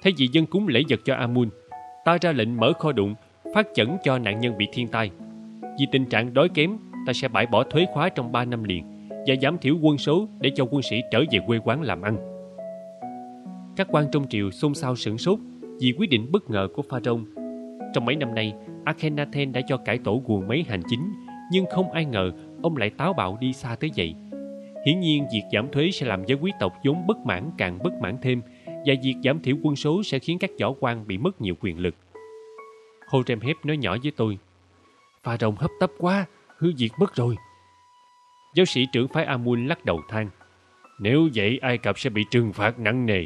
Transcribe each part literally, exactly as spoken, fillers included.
Thay vì dâng cúng lễ vật cho Amun, ta ra lệnh mở kho đụng, phát chẩn cho nạn nhân bị thiên tai. Vì tình trạng đói kém, ta sẽ bãi bỏ thuế khóa trong ba năm liền và giảm thiểu quân số để cho quân sĩ trở về quê quán làm ăn. Các quan trong triều xôn xao sửng sốt vì quyết định bất ngờ của Pharaoh. Trong mấy năm nay, Akhenaten đã cho cải tổ guồng máy hành chính, nhưng không ai ngờ ông lại táo bạo đi xa tới vậy. Hiển nhiên, việc giảm thuế sẽ làm giới quý tộc vốn bất mãn càng bất mãn thêm, và việc giảm thiểu quân số sẽ khiến các võ quan bị mất nhiều quyền lực. Horemheb nói nhỏ với tôi: Pharaoh hấp tấp quá, hư việc mất rồi. Giáo sĩ trưởng phái Amun lắc đầu than: Nếu vậy, Ai Cập sẽ bị trừng phạt nặng nề.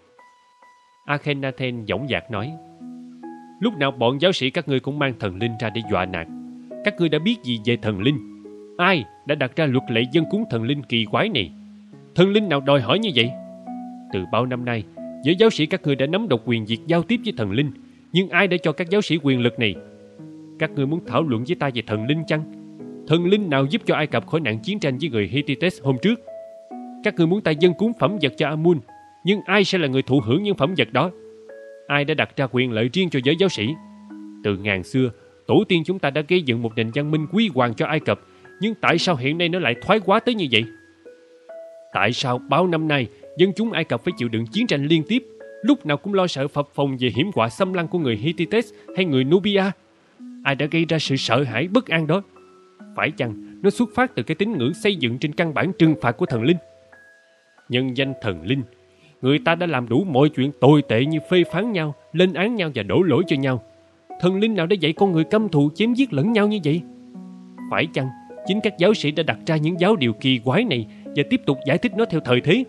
Akhenaten dõng dạc nói: Lúc nào bọn giáo sĩ các ngươi cũng mang thần linh ra để dọa nạt. Các ngươi đã biết gì về thần linh? Ai đã đặt ra luật lệ dân cúng thần linh kỳ quái này? Thần linh nào đòi hỏi như vậy? Từ bao năm nay, giới giáo sĩ các ngươi đã nắm độc quyền việc giao tiếp với thần linh, nhưng ai đã cho các giáo sĩ quyền lực này? Các ngươi muốn thảo luận với ta về thần linh chăng? Thần linh nào giúp cho Ai Cập khỏi nạn chiến tranh với người Hittites hôm trước? Các ngươi muốn ta dâng cúng phẩm vật cho Amun, nhưng ai sẽ là người thụ hưởng những phẩm vật đó? Ai đã đặt ra quyền lợi riêng cho giới giáo sĩ? Từ ngàn xưa, tổ tiên chúng ta đã gây dựng một nền văn minh quý hoàng cho Ai Cập, nhưng tại sao hiện nay nó lại thoái hóa tới như vậy? Tại sao bao năm nay dân chúng Ai Cập phải chịu đựng chiến tranh liên tiếp, lúc nào cũng lo sợ phập phồng về hiểm họa xâm lăng của người Hittites hay người Nubia? Ai đã gây ra sự sợ hãi bất an đó? Phải chăng nó xuất phát từ cái tín ngưỡng xây dựng trên căn bản trừng phạt của thần linh? Nhân danh thần linh, người ta đã làm đủ mọi chuyện tồi tệ như phê phán nhau, lên án nhau và đổ lỗi cho nhau. Thần linh nào đã dạy con người căm thù chém giết lẫn nhau như vậy? Phải chăng chính các giáo sĩ đã đặt ra những giáo điều kỳ quái này và tiếp tục giải thích nó theo thời thế?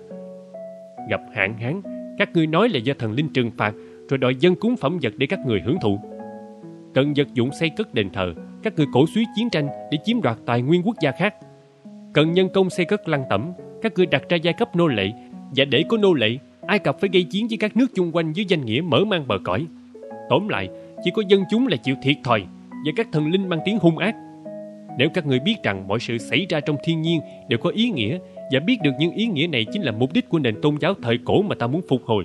Gặp hạn hán, các ngươi nói là do thần linh trừng phạt, rồi đòi dâng cúng phẩm vật để các người hưởng thụ. Cần vật dụng xây cất đền thờ, các ngươi cổ suý chiến tranh để chiếm đoạt tài nguyên quốc gia khác. Cần nhân công xây cất lăng tẩm, các ngươi đặt ra giai cấp nô lệ, và để có nô lệ, Ai Cập phải gây chiến với các nước chung quanh dưới danh nghĩa mở mang bờ cõi. Tóm lại, chỉ có dân chúng là chịu thiệt thòi, và các thần linh mang tiếng hung ác. Nếu các ngươi biết rằng mọi sự xảy ra trong thiên nhiên đều có ý nghĩa, và biết được những ý nghĩa này chính là mục đích của nền tôn giáo thời cổ mà ta muốn phục hồi,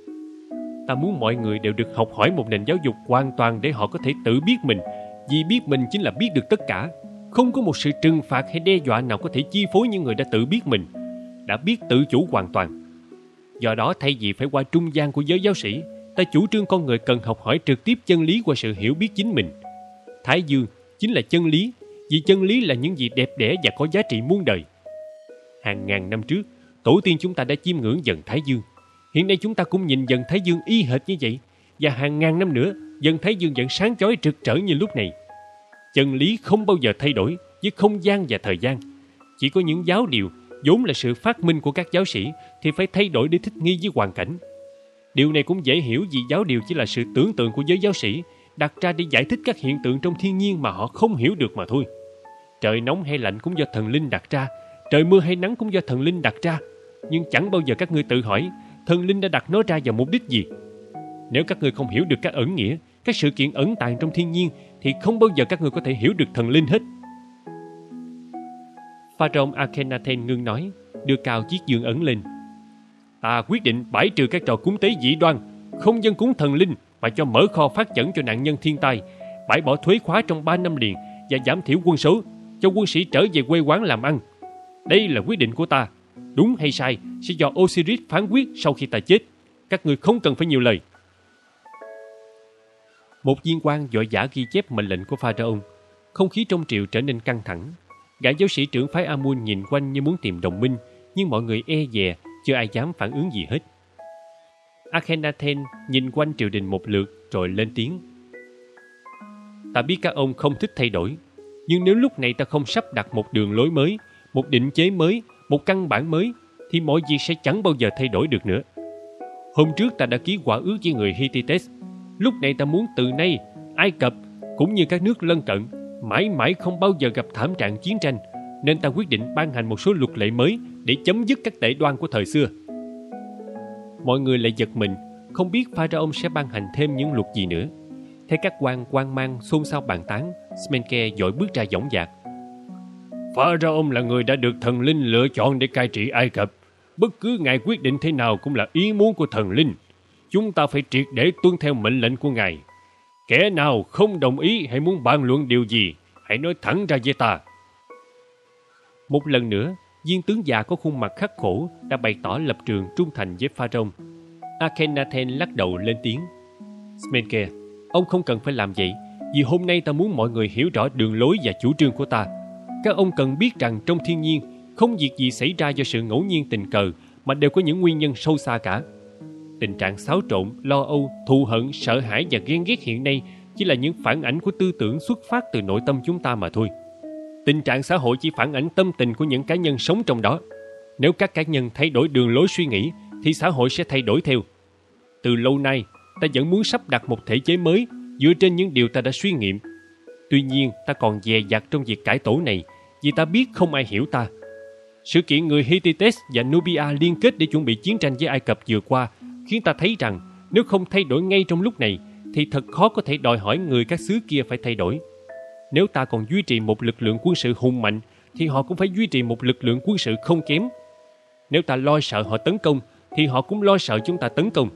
ta muốn mọi người đều được học hỏi một nền giáo dục hoàn toàn để họ có thể tự biết mình, vì biết mình chính là biết được tất cả. Không có một sự trừng phạt hay đe dọa nào có thể chi phối những người đã tự biết mình, đã biết tự chủ hoàn toàn. Do đó, thay vì phải qua trung gian của giới giáo sĩ, ta chủ trương con người cần học hỏi trực tiếp chân lý qua sự hiểu biết chính mình. Thái dương chính là chân lý, vì chân lý là những gì đẹp đẽ và có giá trị muôn đời. Hàng ngàn năm trước, tổ tiên chúng ta đã chiêm ngưỡng dần Thái dương. Hiện nay chúng ta cũng nhìn dần Thái dương y hệt như vậy, và hàng ngàn năm nữa, dần Thái dương vẫn sáng chói rực rỡ như lúc này. Chân lý không bao giờ thay đổi với không gian và thời gian. Chỉ có những giáo điều vốn là sự phát minh của các giáo sĩ thì phải thay đổi để thích nghi với hoàn cảnh. Điều này cũng dễ hiểu vì giáo điều chỉ là sự tưởng tượng của giới giáo sĩ đặt ra để giải thích các hiện tượng trong thiên nhiên mà họ không hiểu được mà thôi. Trời nóng hay lạnh cũng do thần linh đặt ra, trời mưa hay nắng cũng do thần linh đặt ra. Nhưng chẳng bao giờ các ngươi tự hỏi thần linh đã đặt nó ra vào mục đích gì. Nếu các ngươi không hiểu được các ẩn nghĩa, các sự kiện ẩn tàng trong thiên nhiên, thì không bao giờ các ngươi có thể hiểu được thần linh hết. Pharaoh Akhenaten ngưng nói, đưa cao chiếc dương ấn lên. Ta quyết định bãi trừ các trò cúng tế dị đoan, không dâng cúng thần linh, mà cho mở kho phát chẩn cho nạn nhân thiên tai, bãi bỏ thuế khóa trong ba năm liền và giảm thiểu quân số, cho quân sĩ trở về quê quán làm ăn. Đây là quyết định của ta. Đúng hay sai sẽ do Osiris phán quyết sau khi ta chết. Các ngươi không cần phải nhiều lời. Một viên quan vội vã ghi chép mệnh lệnh của Pharaoh. Không khí trong triều trở nên căng thẳng. Gã giáo sĩ trưởng phái Amun nhìn quanh như muốn tìm đồng minh, nhưng mọi người e dè, chưa ai dám phản ứng gì hết. Akhenaten nhìn quanh triều đình một lượt rồi lên tiếng. Ta biết các ông không thích thay đổi, nhưng nếu lúc này ta không sắp đặt một đường lối mới, một định chế mới, một căn bản mới, thì mọi việc sẽ chẳng bao giờ thay đổi được nữa. Hôm trước ta đã ký hòa ước với người Hittites. Lúc này ta muốn từ nay, Ai Cập cũng như các nước lân cận mãi mãi không bao giờ gặp thảm trạng chiến tranh, nên ta quyết định ban hành một số luật lệ mới để chấm dứt các tệ đoan của thời xưa. Mọi người lại giật mình, không biết Pharaoh sẽ ban hành thêm những luật gì nữa. Thấy các quan quan mang xôn xao bàn tán, Smenke vội bước ra dõng dạc. Pharaoh là người đã được thần linh lựa chọn để cai trị Ai Cập. Bất cứ ngài quyết định thế nào cũng là ý muốn của thần linh. chúng ta phải triệt để tuân theo mệnh lệnh của Ngài. Kẻ nào không đồng ý hay muốn bàn luận điều gì, hãy nói thẳng ra với ta. Một lần nữa, viên tướng già có khuôn mặt khắc khổ đã bày tỏ lập trường trung thành với Pharaoh. Akhenaten lắc đầu lên tiếng. Smenke, ông không cần phải làm vậy, vì hôm nay ta muốn mọi người hiểu rõ đường lối và chủ trương của ta. Các ông cần biết rằng trong thiên nhiên, không việc gì xảy ra do sự ngẫu nhiên tình cờ, mà đều có những nguyên nhân sâu xa cả. Tình trạng xáo trộn, lo âu, thù hận, sợ hãi và ghen ghét hiện nay chỉ là những phản ảnh của tư tưởng xuất phát từ nội tâm chúng ta mà thôi. Tình trạng xã hội chỉ phản ánh tâm tình của những cá nhân sống trong đó. Nếu các cá nhân thay đổi đường lối suy nghĩ, thì xã hội sẽ thay đổi theo. Từ lâu nay, ta vẫn muốn sắp đặt một thể chế mới dựa trên những điều ta đã suy nghiệm. Tuy nhiên, ta còn dè dặt trong việc cải tổ này, vì ta biết không ai hiểu ta. Sự kiện người Hittites và Nubia liên kết để chuẩn bị chiến tranh với Ai Cập vừa qua khiến ta thấy rằng nếu không thay đổi ngay trong lúc này, thì thật khó có thể đòi hỏi người các xứ kia phải thay đổi. Nếu ta còn duy trì một lực lượng quân sự hùng mạnh, thì họ cũng phải duy trì một lực lượng quân sự không kém. Nếu ta lo sợ họ tấn công, thì họ cũng lo sợ chúng ta tấn công.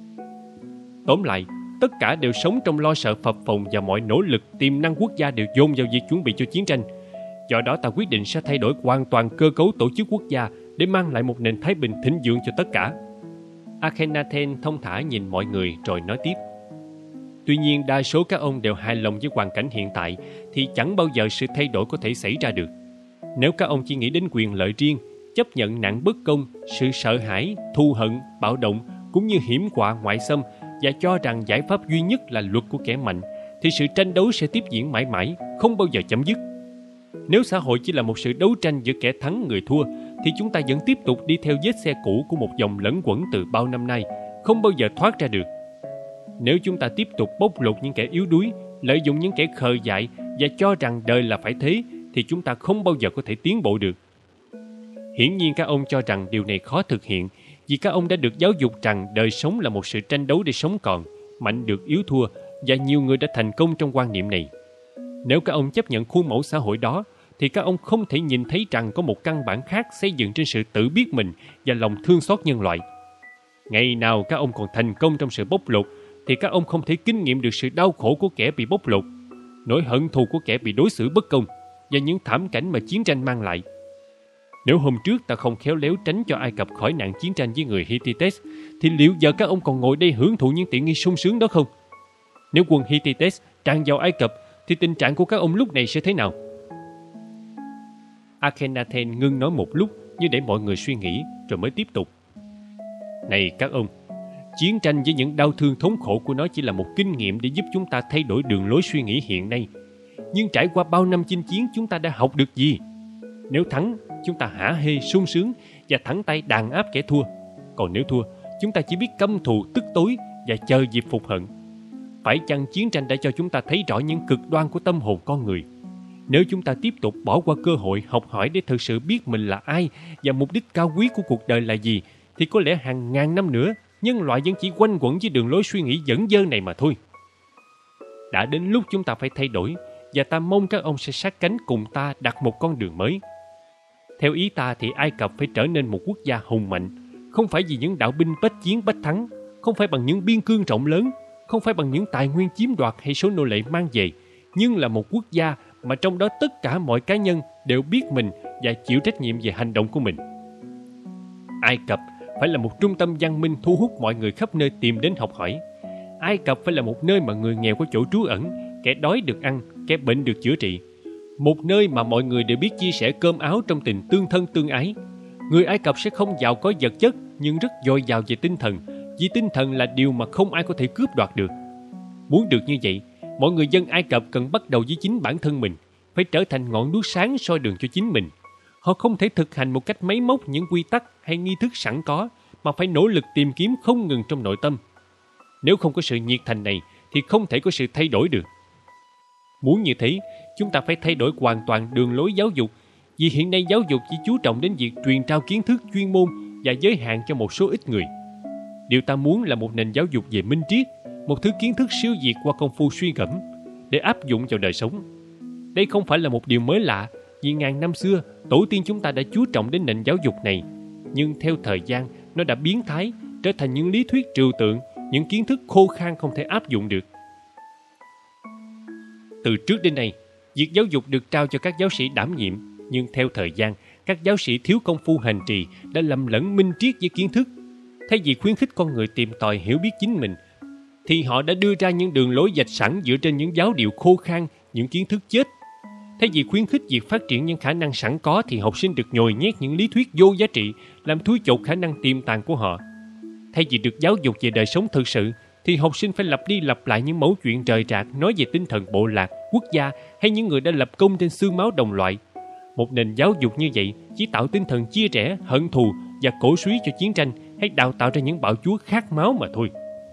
Tóm lại, tất cả đều sống trong lo sợ phập phồng, và mọi nỗ lực tiềm năng quốc gia đều dồn vào việc chuẩn bị cho chiến tranh. Do đó ta quyết định sẽ thay đổi hoàn toàn cơ cấu tổ chức quốc gia để mang lại một nền thái bình thịnh vượng cho tất cả. Akhenaten thông thả nhìn mọi người rồi nói tiếp. Tuy nhiên đa số các ông đều hài lòng với hoàn cảnh hiện tại, thì chẳng bao giờ sự thay đổi có thể xảy ra được. Nếu các ông chỉ nghĩ đến quyền lợi riêng, chấp nhận nạn bất công, sự sợ hãi, thù hận, bạo động cũng như hiểm họa ngoại xâm, và cho rằng giải pháp duy nhất là luật của kẻ mạnh, thì sự tranh đấu sẽ tiếp diễn mãi mãi, không bao giờ chấm dứt. Nếu xã hội chỉ là một sự đấu tranh giữa kẻ thắng người thua, thì chúng ta vẫn tiếp tục đi theo vết xe cũ của một dòng lẫn quẩn từ bao năm nay, không bao giờ thoát ra được. Nếu chúng ta tiếp tục bóc lột những kẻ yếu đuối, lợi dụng những kẻ khờ dại và cho rằng đời là phải thế, thì chúng ta không bao giờ có thể tiến bộ được. Hiển nhiên các ông cho rằng điều này khó thực hiện, vì các ông đã được giáo dục rằng đời sống là một sự tranh đấu để sống còn, mạnh được yếu thua, và nhiều người đã thành công trong quan niệm này. Nếu các ông chấp nhận khuôn mẫu xã hội đó, thì các ông không thể nhìn thấy rằng có một căn bản khác xây dựng trên sự tự biết mình và lòng thương xót nhân loại. Ngày nào các ông còn thành công trong sự bóc lột, thì các ông không thể kinh nghiệm được sự đau khổ của kẻ bị bóc lột, nỗi hận thù của kẻ bị đối xử bất công và những thảm cảnh mà chiến tranh mang lại. Nếu hôm trước ta không khéo léo tránh cho Ai Cập khỏi nạn chiến tranh với người Hittites, thì liệu giờ các ông còn ngồi đây hưởng thụ những tiện nghi sung sướng đó không? Nếu quân Hittites tràn vào Ai Cập, thì tình trạng của các ông lúc này sẽ thế nào? Akhenaten ngưng nói một lúc như để mọi người suy nghĩ, rồi mới tiếp tục. Này các ông, chiến tranh với những đau thương thống khổ của nó chỉ là một kinh nghiệm để giúp chúng ta thay đổi đường lối suy nghĩ hiện nay. Nhưng trải qua bao năm chinh chiến, chúng ta đã học được gì? Nếu thắng, chúng ta hả hê sung sướng và thẳng tay đàn áp kẻ thua. Còn nếu thua, chúng ta chỉ biết căm thù tức tối và chờ dịp phục hận. Phải chăng chiến tranh đã cho chúng ta thấy rõ những cực đoan của tâm hồn con người? Nếu chúng ta tiếp tục bỏ qua cơ hội học hỏi để thực sự biết mình là ai và mục đích cao quý của cuộc đời là gì, thì có lẽ hàng ngàn năm nữa, nhân loại vẫn chỉ quanh quẩn với đường lối suy nghĩ dẫn dơ này mà thôi. Đã đến lúc chúng ta phải thay đổi, và ta mong các ông sẽ sát cánh cùng ta đặt một con đường mới. Theo ý ta thì Ai Cập phải trở nên một quốc gia hùng mạnh, không phải vì những đạo binh bách chiến bách thắng, không phải bằng những biên cương rộng lớn, không phải bằng những tài nguyên chiếm đoạt hay số nô lệ mang về, nhưng là một quốc gia mà trong đó tất cả mọi cá nhân đều biết mình và chịu trách nhiệm về hành động của mình. Ai Cập phải là một trung tâm văn minh thu hút mọi người khắp nơi tìm đến học hỏi. Ai Cập phải là một nơi mà người nghèo có chỗ trú ẩn, kẻ đói được ăn, kẻ bệnh được chữa trị. Một nơi mà mọi người đều biết chia sẻ cơm áo trong tình tương thân tương ái. Người Ai Cập sẽ không giàu có vật chất, nhưng rất dồi dào về tinh thần, vì tinh thần là điều mà không ai có thể cướp đoạt được. Muốn được như vậy, mọi người dân Ai Cập cần bắt đầu với chính bản thân mình, phải trở thành ngọn đuốc sáng soi đường cho chính mình. Họ không thể thực hành một cách máy móc những quy tắc hay nghi thức sẵn có, mà phải nỗ lực tìm kiếm không ngừng trong nội tâm. Nếu không có sự nhiệt thành này, thì không thể có sự thay đổi được. Muốn như thế, chúng ta phải thay đổi hoàn toàn đường lối giáo dục, vì hiện nay giáo dục chỉ chú trọng đến việc truyền trao kiến thức chuyên môn và giới hạn cho một số ít người. Điều ta muốn là một nền giáo dục về minh triết, một thứ kiến thức siêu việt qua công phu suy gẫm, để áp dụng vào đời sống. Đây không phải là một điều mới lạ, vì ngàn năm xưa, tổ tiên chúng ta đã chú trọng đến nền giáo dục này. Nhưng theo thời gian, nó đã biến thái, trở thành những lý thuyết trừu tượng, những kiến thức khô khan không thể áp dụng được. Từ trước đến nay, việc giáo dục được trao cho các giáo sĩ đảm nhiệm, nhưng theo thời gian, các giáo sĩ thiếu công phu hành trì đã lầm lẫn minh triết với kiến thức. Thay vì khuyến khích con người tìm tòi hiểu biết chính mình, thì họ đã đưa ra những đường lối vạch sẵn dựa trên những giáo điệu khô khan, những kiến thức chết. Thay vì khuyến khích việc phát triển những khả năng sẵn có, thì học sinh được nhồi nhét những lý thuyết vô giá trị, làm thui chột khả năng tiềm tàng của họ. Thay vì được giáo dục về đời sống thực sự, thì học sinh phải lặp đi lặp lại những mẩu chuyện rời rạc nói về tinh thần bộ lạc, quốc gia hay những người đã lập công trên xương máu đồng loại. Một nền giáo dục như vậy chỉ tạo tinh thần chia rẽ, hận thù và cổ suý cho chiến tranh, hay đào tạo ra những bạo chúa khát máu mà thôi.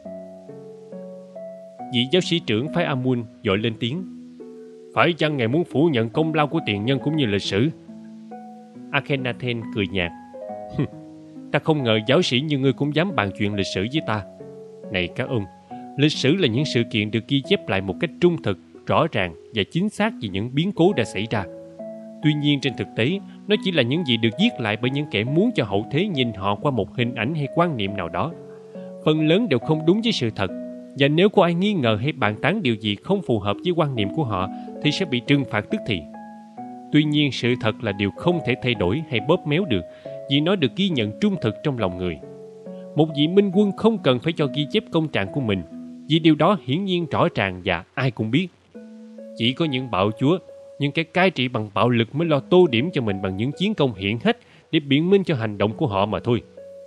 Vị giáo sĩ trưởng phái Amun vội lên tiếng: Phải chăng ngài muốn phủ nhận công lao của tiền nhân cũng như lịch sử? Akhenaten cười nhạt: Ta không ngờ giáo sĩ như ngươi cũng dám bàn chuyện lịch sử với ta. Này các ông, lịch sử là những sự kiện được ghi chép lại một cách trung thực, rõ ràng và chính xác về những biến cố đã xảy ra. Tuy nhiên trên thực tế, nó chỉ là những gì được viết lại bởi những kẻ muốn cho hậu thế nhìn họ qua một hình ảnh hay quan niệm nào đó. Phần lớn đều không đúng với sự thật, và nếu có ai nghi ngờ hay bàn tán điều gì không phù hợp với quan niệm của họ thì sẽ bị trừng phạt tức thì. Tuy nhiên sự thật là điều không thể thay đổi hay bóp méo được, vì nó được ghi nhận trung thực trong lòng người. Một vị minh quân không cần phải cho ghi chép công trạng của mình, vì điều đó hiển nhiên rõ ràng và ai cũng biết. Chỉ có những bạo chúa, những kẻ cai trị bằng bạo lực mới lo tô điểm cho mình bằng những chiến công hiển hách để biện minh cho hành động của họ mà thôi.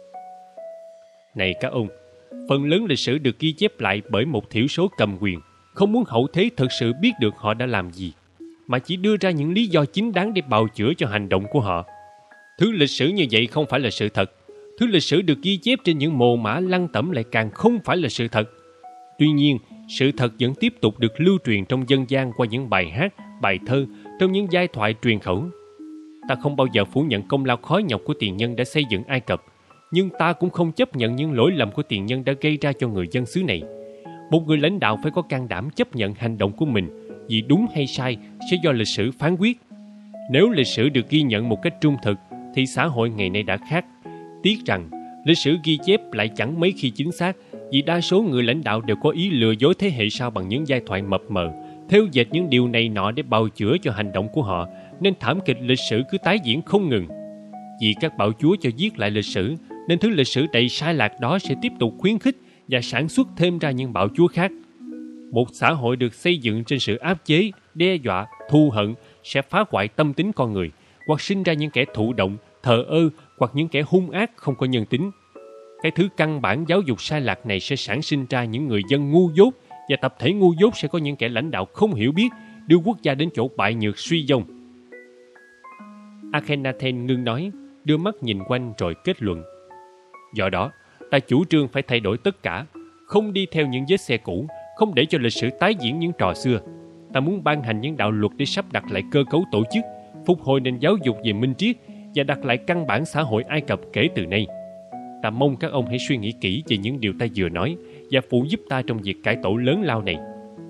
Này các ông, phần lớn lịch sử được ghi chép lại bởi một thiểu số cầm quyền, không muốn hậu thế thực sự biết được họ đã làm gì, mà chỉ đưa ra những lý do chính đáng để bào chữa cho hành động của họ. Thứ lịch sử như vậy không phải là sự thật. Thứ lịch sử được ghi chép trên những mồ mả lăng tẩm lại càng không phải là sự thật. Tuy nhiên, sự thật vẫn tiếp tục được lưu truyền trong dân gian qua những bài hát, bài thơ, trong những giai thoại truyền khẩu. Ta không bao giờ phủ nhận công lao khó nhọc của tiền nhân đã xây dựng Ai Cập, nhưng ta cũng không chấp nhận những lỗi lầm của tiền nhân đã gây ra cho người dân xứ này. Một người lãnh đạo phải có can đảm chấp nhận hành động của mình, vì đúng hay sai sẽ do lịch sử phán quyết. Nếu lịch sử được ghi nhận một cách trung thực, thì xã hội ngày nay đã khác. Tiếc rằng, lịch sử ghi chép lại chẳng mấy khi chính xác, vì đa số người lãnh đạo đều có ý lừa dối thế hệ sau bằng những giai thoại mập mờ, thêu dệt những điều này nọ để bào chữa cho hành động của họ, nên thảm kịch lịch sử cứ tái diễn không ngừng. Vì các bạo chúa cho viết lại lịch sử, nên thứ lịch sử đầy sai lạc đó sẽ tiếp tục khuyến khích và sản xuất thêm ra những bạo chúa khác. Một xã hội được xây dựng trên sự áp chế, đe dọa, thù hận sẽ phá hoại tâm tính con người, hoặc sinh ra những kẻ thụ động, thờ ơ, hoặc những kẻ hung ác không có nhân tính. Cái thứ căn bản giáo dục sai lạc này sẽ sản sinh ra những người dân ngu dốt, và tập thể ngu dốt sẽ có những kẻ lãnh đạo không hiểu biết, đưa quốc gia đến chỗ bại nhược suy vong. Akhenaten ngưng nói, đưa mắt nhìn quanh rồi kết luận: Do đó, ta chủ trương phải thay đổi tất cả, không đi theo những vết xe cũ, không để cho lịch sử tái diễn những trò xưa. Ta muốn ban hành những đạo luật để sắp đặt lại cơ cấu tổ chức, phục hồi nền giáo dục về minh triết và đặt lại căn bản xã hội Ai Cập kể từ nay. Ta mong các ông hãy suy nghĩ kỹ về những điều ta vừa nói và phụ giúp ta trong việc cải tổ lớn lao này.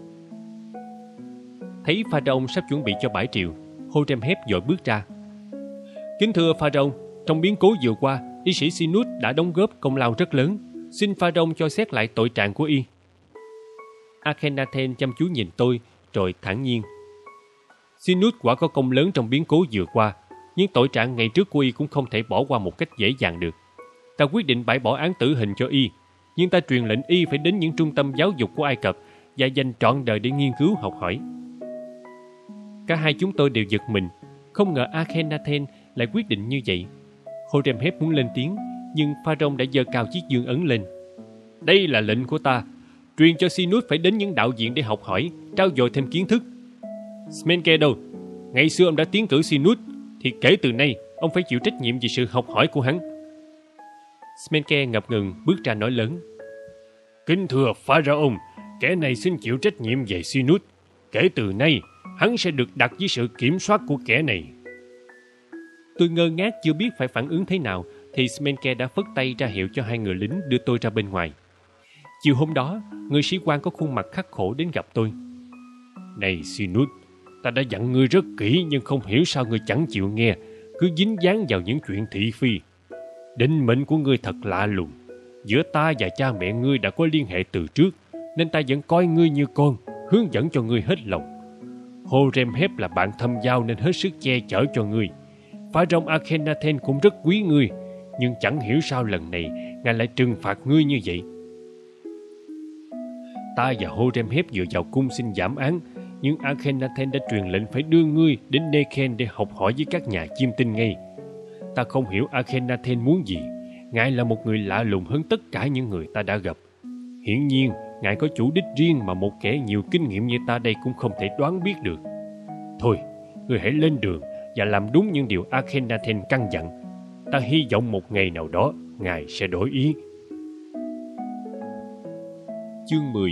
Thấy Pharaoh sắp chuẩn bị cho bãi triều, Horemheb vội bước ra. Kính thưa Pharaoh, trong biến cố vừa qua, y sĩ Sinut đã đóng góp công lao rất lớn. Xin Pharaoh cho xét lại tội trạng của y. Akhenaten chăm chú nhìn tôi, rồi thản nhiên: Sinut quả có công lớn trong biến cố vừa qua, nhưng tội trạng ngày trước của y cũng không thể bỏ qua một cách dễ dàng được. Ta quyết định bãi bỏ án tử hình cho y, nhưng ta truyền lệnh y phải đến những trung tâm giáo dục của Ai Cập và dành trọn đời để nghiên cứu học hỏi. Cả hai chúng tôi đều giật mình, không ngờ Akhenaten lại quyết định như vậy. Horemheb muốn lên tiếng, nhưng Pharaoh đã giơ cao chiếc dương ấn lên. Đây là lệnh của ta, truyền cho Sinut phải đến những đạo viện để học hỏi, trao dồi thêm kiến thức. Smenke đâu? Ngày xưa ông đã tiến cử Sinut, thì kể từ nay ông phải chịu trách nhiệm về sự học hỏi của hắn. Smenke ngập ngừng bước ra nói lớn: Kính thưa Pharaoh, kẻ này xin chịu trách nhiệm về Sinut. Kể từ nay, hắn sẽ được đặt dưới sự kiểm soát của kẻ này. Tôi ngơ ngác chưa biết phải phản ứng thế nào, thì Smenke đã phất tay ra hiệu cho hai người lính đưa tôi ra bên ngoài. Chiều hôm đó, người sĩ quan có khuôn mặt khắc khổ đến gặp tôi. Này Sinut, ta đã dặn ngươi rất kỹ, nhưng không hiểu sao ngươi chẳng chịu nghe, cứ dính dáng vào những chuyện thị phi. Định mệnh của ngươi thật lạ lùng. Giữa ta và cha mẹ ngươi đã có liên hệ từ trước, nên ta vẫn coi ngươi như con, hướng dẫn cho ngươi hết lòng. Horemheb là bạn thâm giao nên hết sức che chở cho ngươi. Pharaoh Akhenaten cũng rất quý ngươi, nhưng chẳng hiểu sao lần này ngài lại trừng phạt ngươi như vậy. Ta và Horemheb vừa vào cung xin giảm án, nhưng Akhenaten đã truyền lệnh phải đưa ngươi đến Nekhen để học hỏi với các nhà chiêm tinh ngay. Ta không hiểu Akhenaten muốn gì. Ngài là một người lạ lùng hơn tất cả những người ta đã gặp. Hiển nhiên, ngài có chủ đích riêng mà một kẻ nhiều kinh nghiệm như ta đây cũng không thể đoán biết được. Thôi, ngươi hãy lên đường và làm đúng những điều Akhenaten căn dặn. Ta hy vọng một ngày nào đó ngài sẽ đổi ý. Chương mười.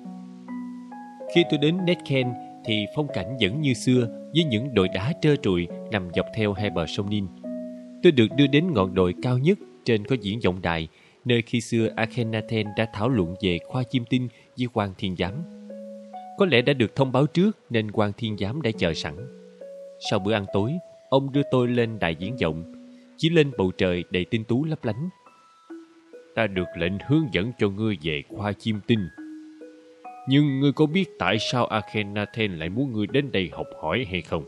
Khi tôi đến Nekhen thì phong cảnh vẫn như xưa, với những đồi đá trơ trụi nằm dọc theo hai bờ sông Nin. Tôi được đưa đến ngọn đồi cao nhất, trên có diễn vọng đài, nơi khi xưa Akhenaten đã thảo luận về khoa chiêm tinh với quan thiên giám. Có lẽ đã được thông báo trước nên quan thiên giám đã chờ sẵn. Sau bữa ăn tối, ông đưa tôi lên đài diễn vọng, chỉ lên bầu trời đầy tinh tú lấp lánh. Ta được lệnh hướng dẫn cho ngươi về khoa chiêm tinh. Nhưng ngươi có biết tại sao Akhenaten lại muốn ngươi đến đây học hỏi hay không?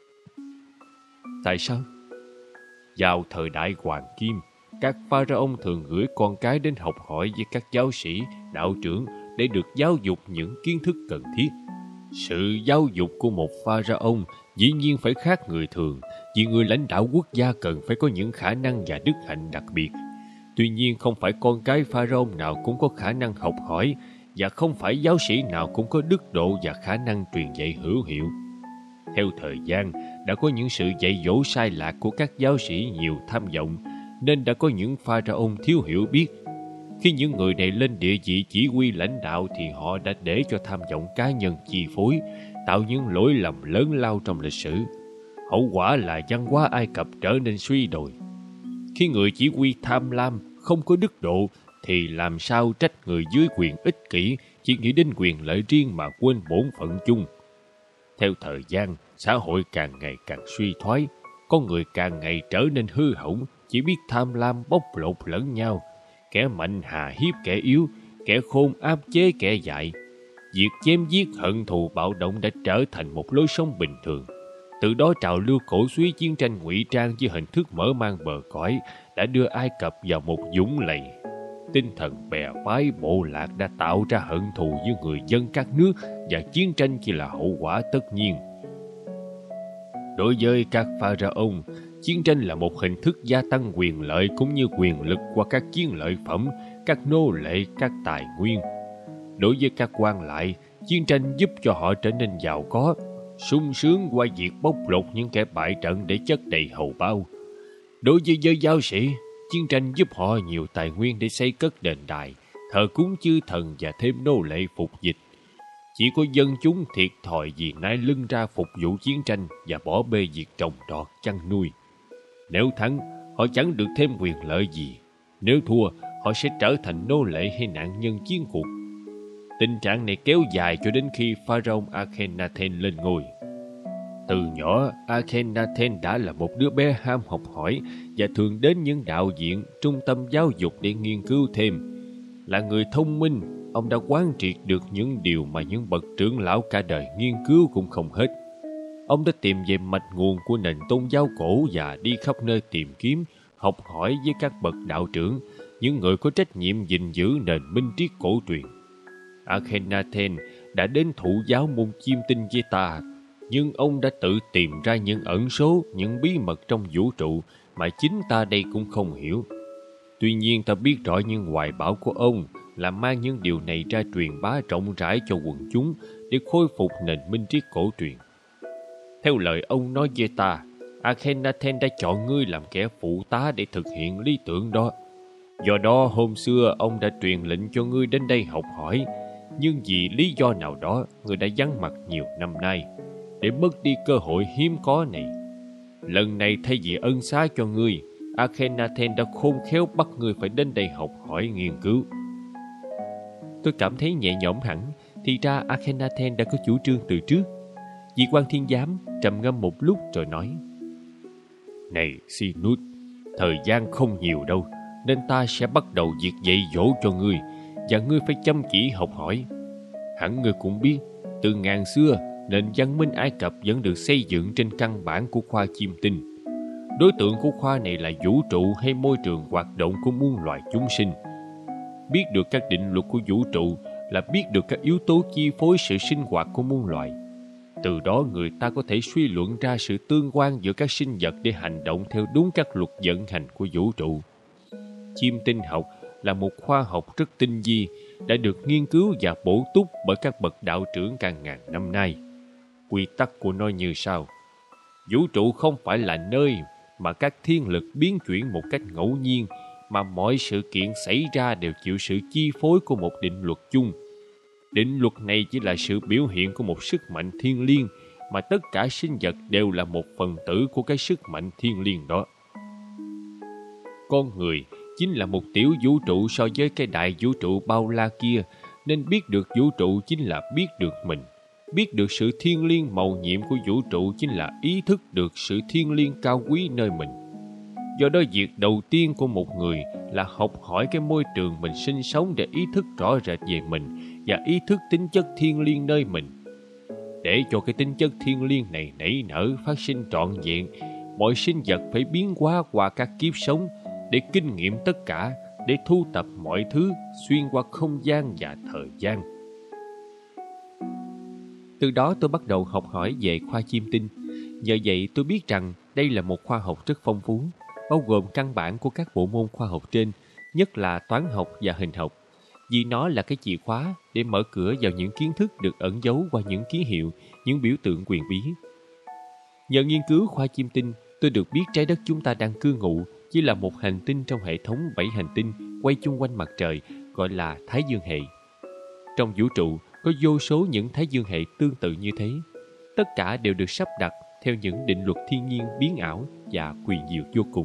Tại sao? Vào thời đại Hoàng Kim, các pharaoh thường gửi con cái đến học hỏi với các giáo sĩ, đạo trưởng để được giáo dục những kiến thức cần thiết. Sự giáo dục của một pharaoh dĩ nhiên phải khác người thường, vì người lãnh đạo quốc gia cần phải có những khả năng và đức hạnh đặc biệt. Tuy nhiên không phải con cái pharaoh nào cũng có khả năng học hỏi, và không phải giáo sĩ nào cũng có đức độ và khả năng truyền dạy hữu hiệu. Theo thời gian, đã có những sự dạy dỗ sai lạc của các giáo sĩ nhiều tham vọng, nên đã có những pharaoh thiếu hiểu biết. Khi những người này lên địa vị chỉ huy lãnh đạo thì họ đã để cho tham vọng cá nhân chi phối, tạo những lỗi lầm lớn lao trong lịch sử. Hậu quả là văn hóa Ai Cập trở nên suy đồi. Khi người chỉ huy tham lam, không có đức độ, thì làm sao trách người dưới quyền ích kỷ, chỉ nghĩ đến quyền lợi riêng mà quên bổn phận chung. Theo thời gian, xã hội càng ngày càng suy thoái, con người càng ngày trở nên hư hỏng, chỉ biết tham lam bóc lột lẫn nhau. Kẻ mạnh hà hiếp kẻ yếu, kẻ khôn áp chế kẻ dại. Việc chém giết hận thù bạo động đã trở thành một lối sống bình thường. Từ đó trào lưu cổ suý chiến tranh ngụy trang với hình thức mở mang bờ cõi đã đưa Ai Cập vào một vũng lầy. Tinh thần bè phái bộ lạc đã tạo ra hận thù với người dân các nước, và chiến tranh chỉ là hậu quả tất nhiên. Đối với các pharaoh, chiến tranh là một hình thức gia tăng quyền lợi cũng như quyền lực qua các chiến lợi phẩm, các nô lệ, các tài nguyên. Đối với các quan lại, chiến tranh giúp cho họ trở nên giàu có, sung sướng qua việc bóc lột những kẻ bại trận để chất đầy hầu bao. Đối với giới giáo sĩ, chiến tranh giúp họ nhiều tài nguyên để xây cất đền đài, thờ cúng chư thần và thêm nô lệ phục dịch. Chỉ có dân chúng thiệt thòi vì nai lưng ra phục vụ chiến tranh và bỏ bê việc trồng trọt chăn nuôi. Nếu thắng, họ chẳng được thêm quyền lợi gì. Nếu thua, họ sẽ trở thành nô lệ hay nạn nhân chiến cuộc. Tình trạng này kéo dài cho đến khi pharaoh Akhenaten lên ngôi. Từ nhỏ, Akhenaten đã là một đứa bé ham học hỏi và thường đến những đạo viện, trung tâm giáo dục để nghiên cứu thêm. Là người thông minh, ông đã quán triệt được những điều mà những bậc trưởng lão cả đời nghiên cứu cũng không hết. Ông đã tìm về mạch nguồn của nền tôn giáo cổ và đi khắp nơi tìm kiếm, học hỏi với các bậc đạo trưởng, những người có trách nhiệm gìn giữ nền minh triết cổ truyền. Akhenaten đã đến thụ giáo môn chiêm tinh với ta, nhưng ông đã tự tìm ra những ẩn số, những bí mật trong vũ trụ mà chính ta đây cũng không hiểu. Tuy nhiên ta biết rõ những hoài bão của ông là mang những điều này ra truyền bá rộng rãi cho quần chúng để khôi phục nền minh triết cổ truyền. Theo lời ông nói với ta, Akhenaten đã chọn ngươi làm kẻ phụ tá để thực hiện lý tưởng đó. Do đó hôm xưa ông đã truyền lệnh cho ngươi đến đây học hỏi, nhưng vì lý do nào đó ngươi đã vắng mặt nhiều năm nay, để mất đi cơ hội hiếm có này. Lần này thay vì ân xá cho ngươi, Akhenaten đã khôn khéo bắt ngươi phải đến đây học hỏi nghiên cứu. Tôi cảm thấy nhẹ nhõm hẳn, thì ra Akhenaten đã có chủ trương từ trước. Vị quan thiên giám trầm ngâm một lúc rồi nói: Này Sinut, thời gian không nhiều đâu. nên ta sẽ bắt đầu việc dạy dỗ cho ngươi, và ngươi phải chăm chỉ học hỏi. Hẳn ngươi cũng biết, từ ngàn xưa, nền văn minh Ai Cập vẫn được xây dựng trên căn bản của khoa chiêm tinh. Đối tượng của khoa này là vũ trụ hay môi trường hoạt động của muôn loài chúng sinh. Biết được các định luật của vũ trụ là biết được các yếu tố chi phối sự sinh hoạt của muôn loài. Từ đó người ta có thể suy luận ra sự tương quan giữa các sinh vật để hành động theo đúng các luật vận hành của vũ trụ. Chiêm tinh học là một khoa học rất tinh vi, đã được nghiên cứu và bổ túc bởi các bậc đạo trưởng cả ngàn năm nay. Quy tắc của nó như sau: vũ trụ không phải là nơi mà các thiên lực biến chuyển một cách ngẫu nhiên, mà mọi sự kiện xảy ra đều chịu sự chi phối của một định luật chung. Định luật này chỉ là sự biểu hiện của một sức mạnh thiêng liêng, mà tất cả sinh vật đều là một phần tử của cái sức mạnh thiêng liêng đó. Con người chính là một tiểu vũ trụ so với cái đại vũ trụ bao la kia, nên biết được vũ trụ chính là biết được mình. Biết được sự thiêng liêng mầu nhiệm của vũ trụ chính là ý thức được sự thiêng liêng cao quý nơi mình. Do đó việc đầu tiên của một người là học hỏi cái môi trường mình sinh sống để ý thức rõ rệt về mình và ý thức tính chất thiêng liêng nơi mình. Để cho cái tính chất thiêng liêng này nảy nở phát sinh trọn vẹn, mọi sinh vật phải biến hóa qua các kiếp sống để kinh nghiệm tất cả, để thu tập mọi thứ xuyên qua không gian và thời gian. Từ đó tôi bắt đầu học hỏi về khoa chiêm tinh. Nhờ vậy tôi biết rằng đây là một khoa học rất phong phú, bao gồm căn bản của các bộ môn khoa học trên, nhất là toán học và hình học, vì nó là cái chìa khóa để mở cửa vào những kiến thức được ẩn giấu qua những ký hiệu, những biểu tượng quyền bí. Nhờ nghiên cứu khoa chiêm tinh, tôi được biết trái đất chúng ta đang cư ngụ chỉ là một hành tinh trong hệ thống bảy hành tinh quay chung quanh mặt trời, gọi là Thái Dương hệ. Trong vũ trụ có vô số những Thái Dương hệ tương tự như thế. Tất cả đều được sắp đặt theo những định luật thiên nhiên biến ảo và quyền diệu vô cùng.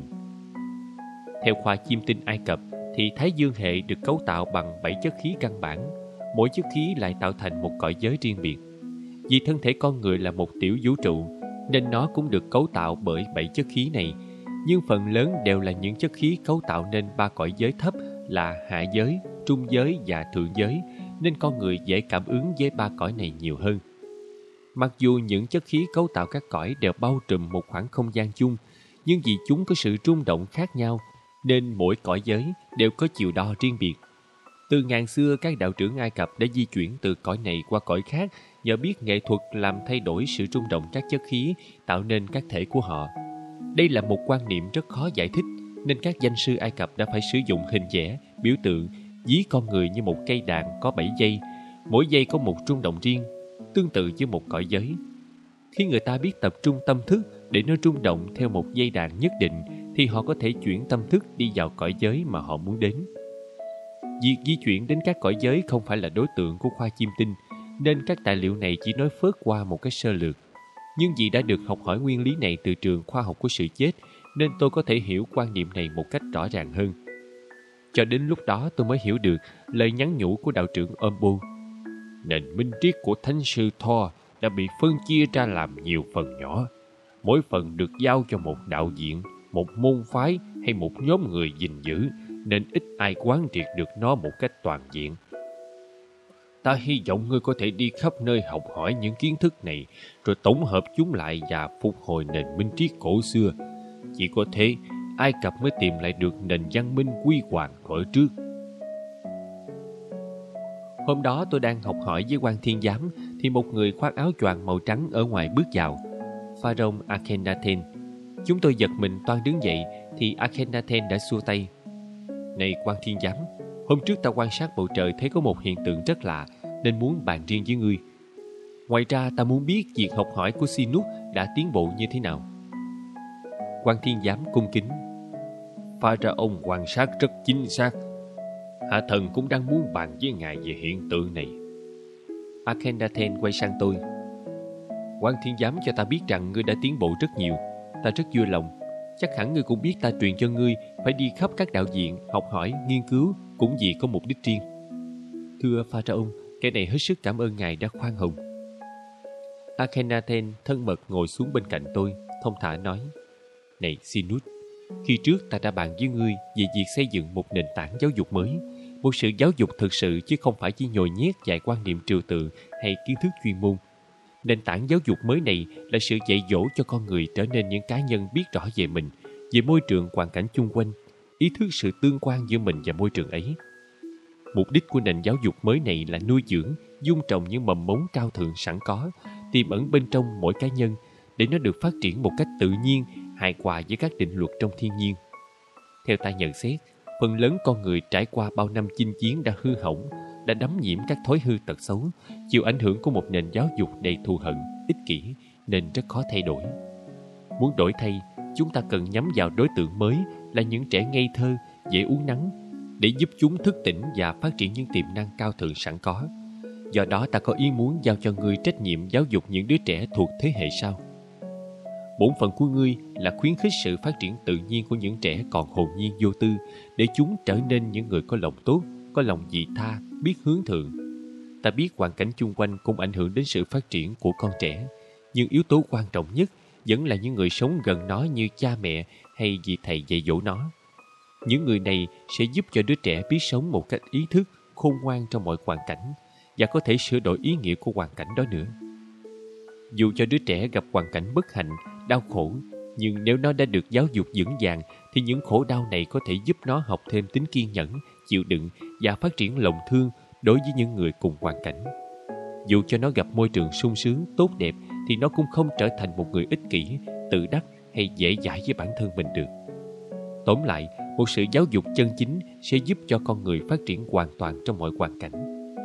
Theo khoa chiêm tinh Ai Cập thì Thái Dương hệ được cấu tạo bằng bảy chất khí căn bản. Mỗi chất khí lại tạo thành một cõi giới riêng biệt. Vì thân thể con người là một tiểu vũ trụ, nên nó cũng được cấu tạo bởi bảy chất khí này. Nhưng phần lớn đều là những chất khí cấu tạo nên ba cõi giới thấp là hạ giới, trung giới và thượng giới, nên con người dễ cảm ứng với ba cõi này nhiều hơn. Mặc dù những chất khí cấu tạo các cõi đều bao trùm một khoảng không gian chung, nhưng vì chúng có sự rung động khác nhau, nên mỗi cõi giới đều có chiều đo riêng biệt. Từ ngàn xưa, các đạo trưởng Ai Cập đã di chuyển từ cõi này qua cõi khác nhờ biết nghệ thuật làm thay đổi sự rung động các chất khí, tạo nên các thể của họ. Đây là một quan niệm rất khó giải thích, nên các danh sư Ai Cập đã phải sử dụng hình vẽ, biểu tượng, ví con người như một cây đàn có bảy dây, mỗi dây có một rung động riêng, tương tự với một cõi giới. Khi người ta biết tập trung tâm thức để nó rung động theo một dây đàn nhất định, thì họ có thể chuyển tâm thức đi vào cõi giới mà họ muốn đến. Việc di chuyển đến các cõi giới không phải là đối tượng của khoa chiêm tinh, nên các tài liệu này chỉ nói phớt qua một cái sơ lược. Nhưng vì đã được học hỏi nguyên lý này từ trường khoa học của sự chết, nên tôi có thể hiểu quan niệm này một cách rõ ràng hơn. Cho đến lúc đó tôi mới hiểu được lời nhắn nhủ của đạo trưởng Ombu. Nền minh triết của Thánh sư Thor đã bị phân chia ra làm nhiều phần nhỏ. Mỗi phần được giao cho một đạo diện, một môn phái hay một nhóm người gìn giữ, nên ít ai quán triệt được nó một cách toàn diện. Ta hy vọng ngươi có thể đi khắp nơi học hỏi những kiến thức này, rồi tổng hợp chúng lại và phục hồi nền minh triết cổ xưa. Chỉ có thế, Ai Cập mới tìm lại được nền văn minh huy hoàng thuở trước. Hôm đó tôi đang học hỏi với quan thiên giám, thì một người khoác áo choàng màu trắng ở ngoài bước vào. Pharaoh Akhenaten. Chúng tôi giật mình toan đứng dậy, thì Akhenaten đã xua tay. Này quan thiên giám, hôm trước ta quan sát bầu trời thấy có một hiện tượng rất lạ, nên muốn bàn riêng với ngươi. Ngoài ra ta muốn biết việc học hỏi của Sinus đã tiến bộ như thế nào. Quan thiên giám cung kính. Pharaoh quan sát rất chính xác. Hạ thần cũng đang muốn bàn với ngài về hiện tượng này. Akhenaten quay sang tôi. Quan thiên giám cho ta biết rằng ngươi đã tiến bộ rất nhiều. Ta rất vui lòng. Chắc hẳn ngươi cũng biết ta truyền cho ngươi phải đi khắp các đạo viện, học hỏi, nghiên cứu, cũng vì có mục đích riêng. Thưa Pharaoh, cái này hết sức cảm ơn ngài đã khoan hồng. Akhenaten thân mật ngồi xuống bên cạnh tôi, thông thả nói. Này Sinus, Khi trước ta đã bàn với ngươi về việc xây dựng một nền tảng giáo dục mới, một sự giáo dục thực sự chứ không phải chỉ nhồi nhét vài quan niệm trừu tượng hay kiến thức chuyên môn. Nền tảng giáo dục mới này là sự dạy dỗ cho con người trở nên những cá nhân biết rõ về mình, về môi trường hoàn cảnh chung quanh, ý thức sự tương quan giữa mình và môi trường ấy. Mục đích của nền giáo dục mới này là nuôi dưỡng, dung trồng những mầm mống cao thượng sẵn có, tiềm ẩn bên trong mỗi cá nhân để nó được phát triển một cách tự nhiên, hài hòa với các định luật trong thiên nhiên. Theo ta nhận xét, phần lớn con người trải qua bao năm chinh chiến đã hư hỏng, đã đắm nhiễm các thói hư tật xấu, chịu ảnh hưởng của một nền giáo dục đầy thù hận, ích kỷ nên rất khó thay đổi. Muốn đổi thay, chúng ta cần nhắm vào đối tượng mới là những trẻ ngây thơ, dễ uốn nắn, để giúp chúng thức tỉnh và phát triển những tiềm năng cao thượng sẵn có. Do đó ta có ý muốn giao cho ngươi trách nhiệm giáo dục những đứa trẻ thuộc thế hệ sau. Bổn phận của ngươi là khuyến khích sự phát triển tự nhiên của những trẻ còn hồn nhiên vô tư, để chúng trở nên những người có lòng tốt, có lòng vị tha, biết hướng thượng. Ta biết hoàn cảnh chung quanh cũng ảnh hưởng đến sự phát triển của con trẻ, nhưng yếu tố quan trọng nhất vẫn là những người sống gần nó như cha mẹ hay vị thầy dạy dỗ nó. Những người này sẽ giúp cho đứa trẻ biết sống một cách ý thức, khôn ngoan trong mọi hoàn cảnh và có thể sửa đổi ý nghĩa của hoàn cảnh đó nữa. Dù cho đứa trẻ gặp hoàn cảnh bất hạnh, đau khổ, nhưng nếu nó đã được giáo dục vững vàng thì những khổ đau này có thể giúp nó học thêm tính kiên nhẫn, chịu đựng và phát triển lòng thương đối với những người cùng hoàn cảnh. Dù cho nó gặp môi trường sung sướng, tốt đẹp thì nó cũng không trở thành một người ích kỷ, tự đắc hay dễ dãi với bản thân mình được. Tóm lại, một sự giáo dục chân chính sẽ giúp cho con người phát triển hoàn toàn trong mọi hoàn cảnh.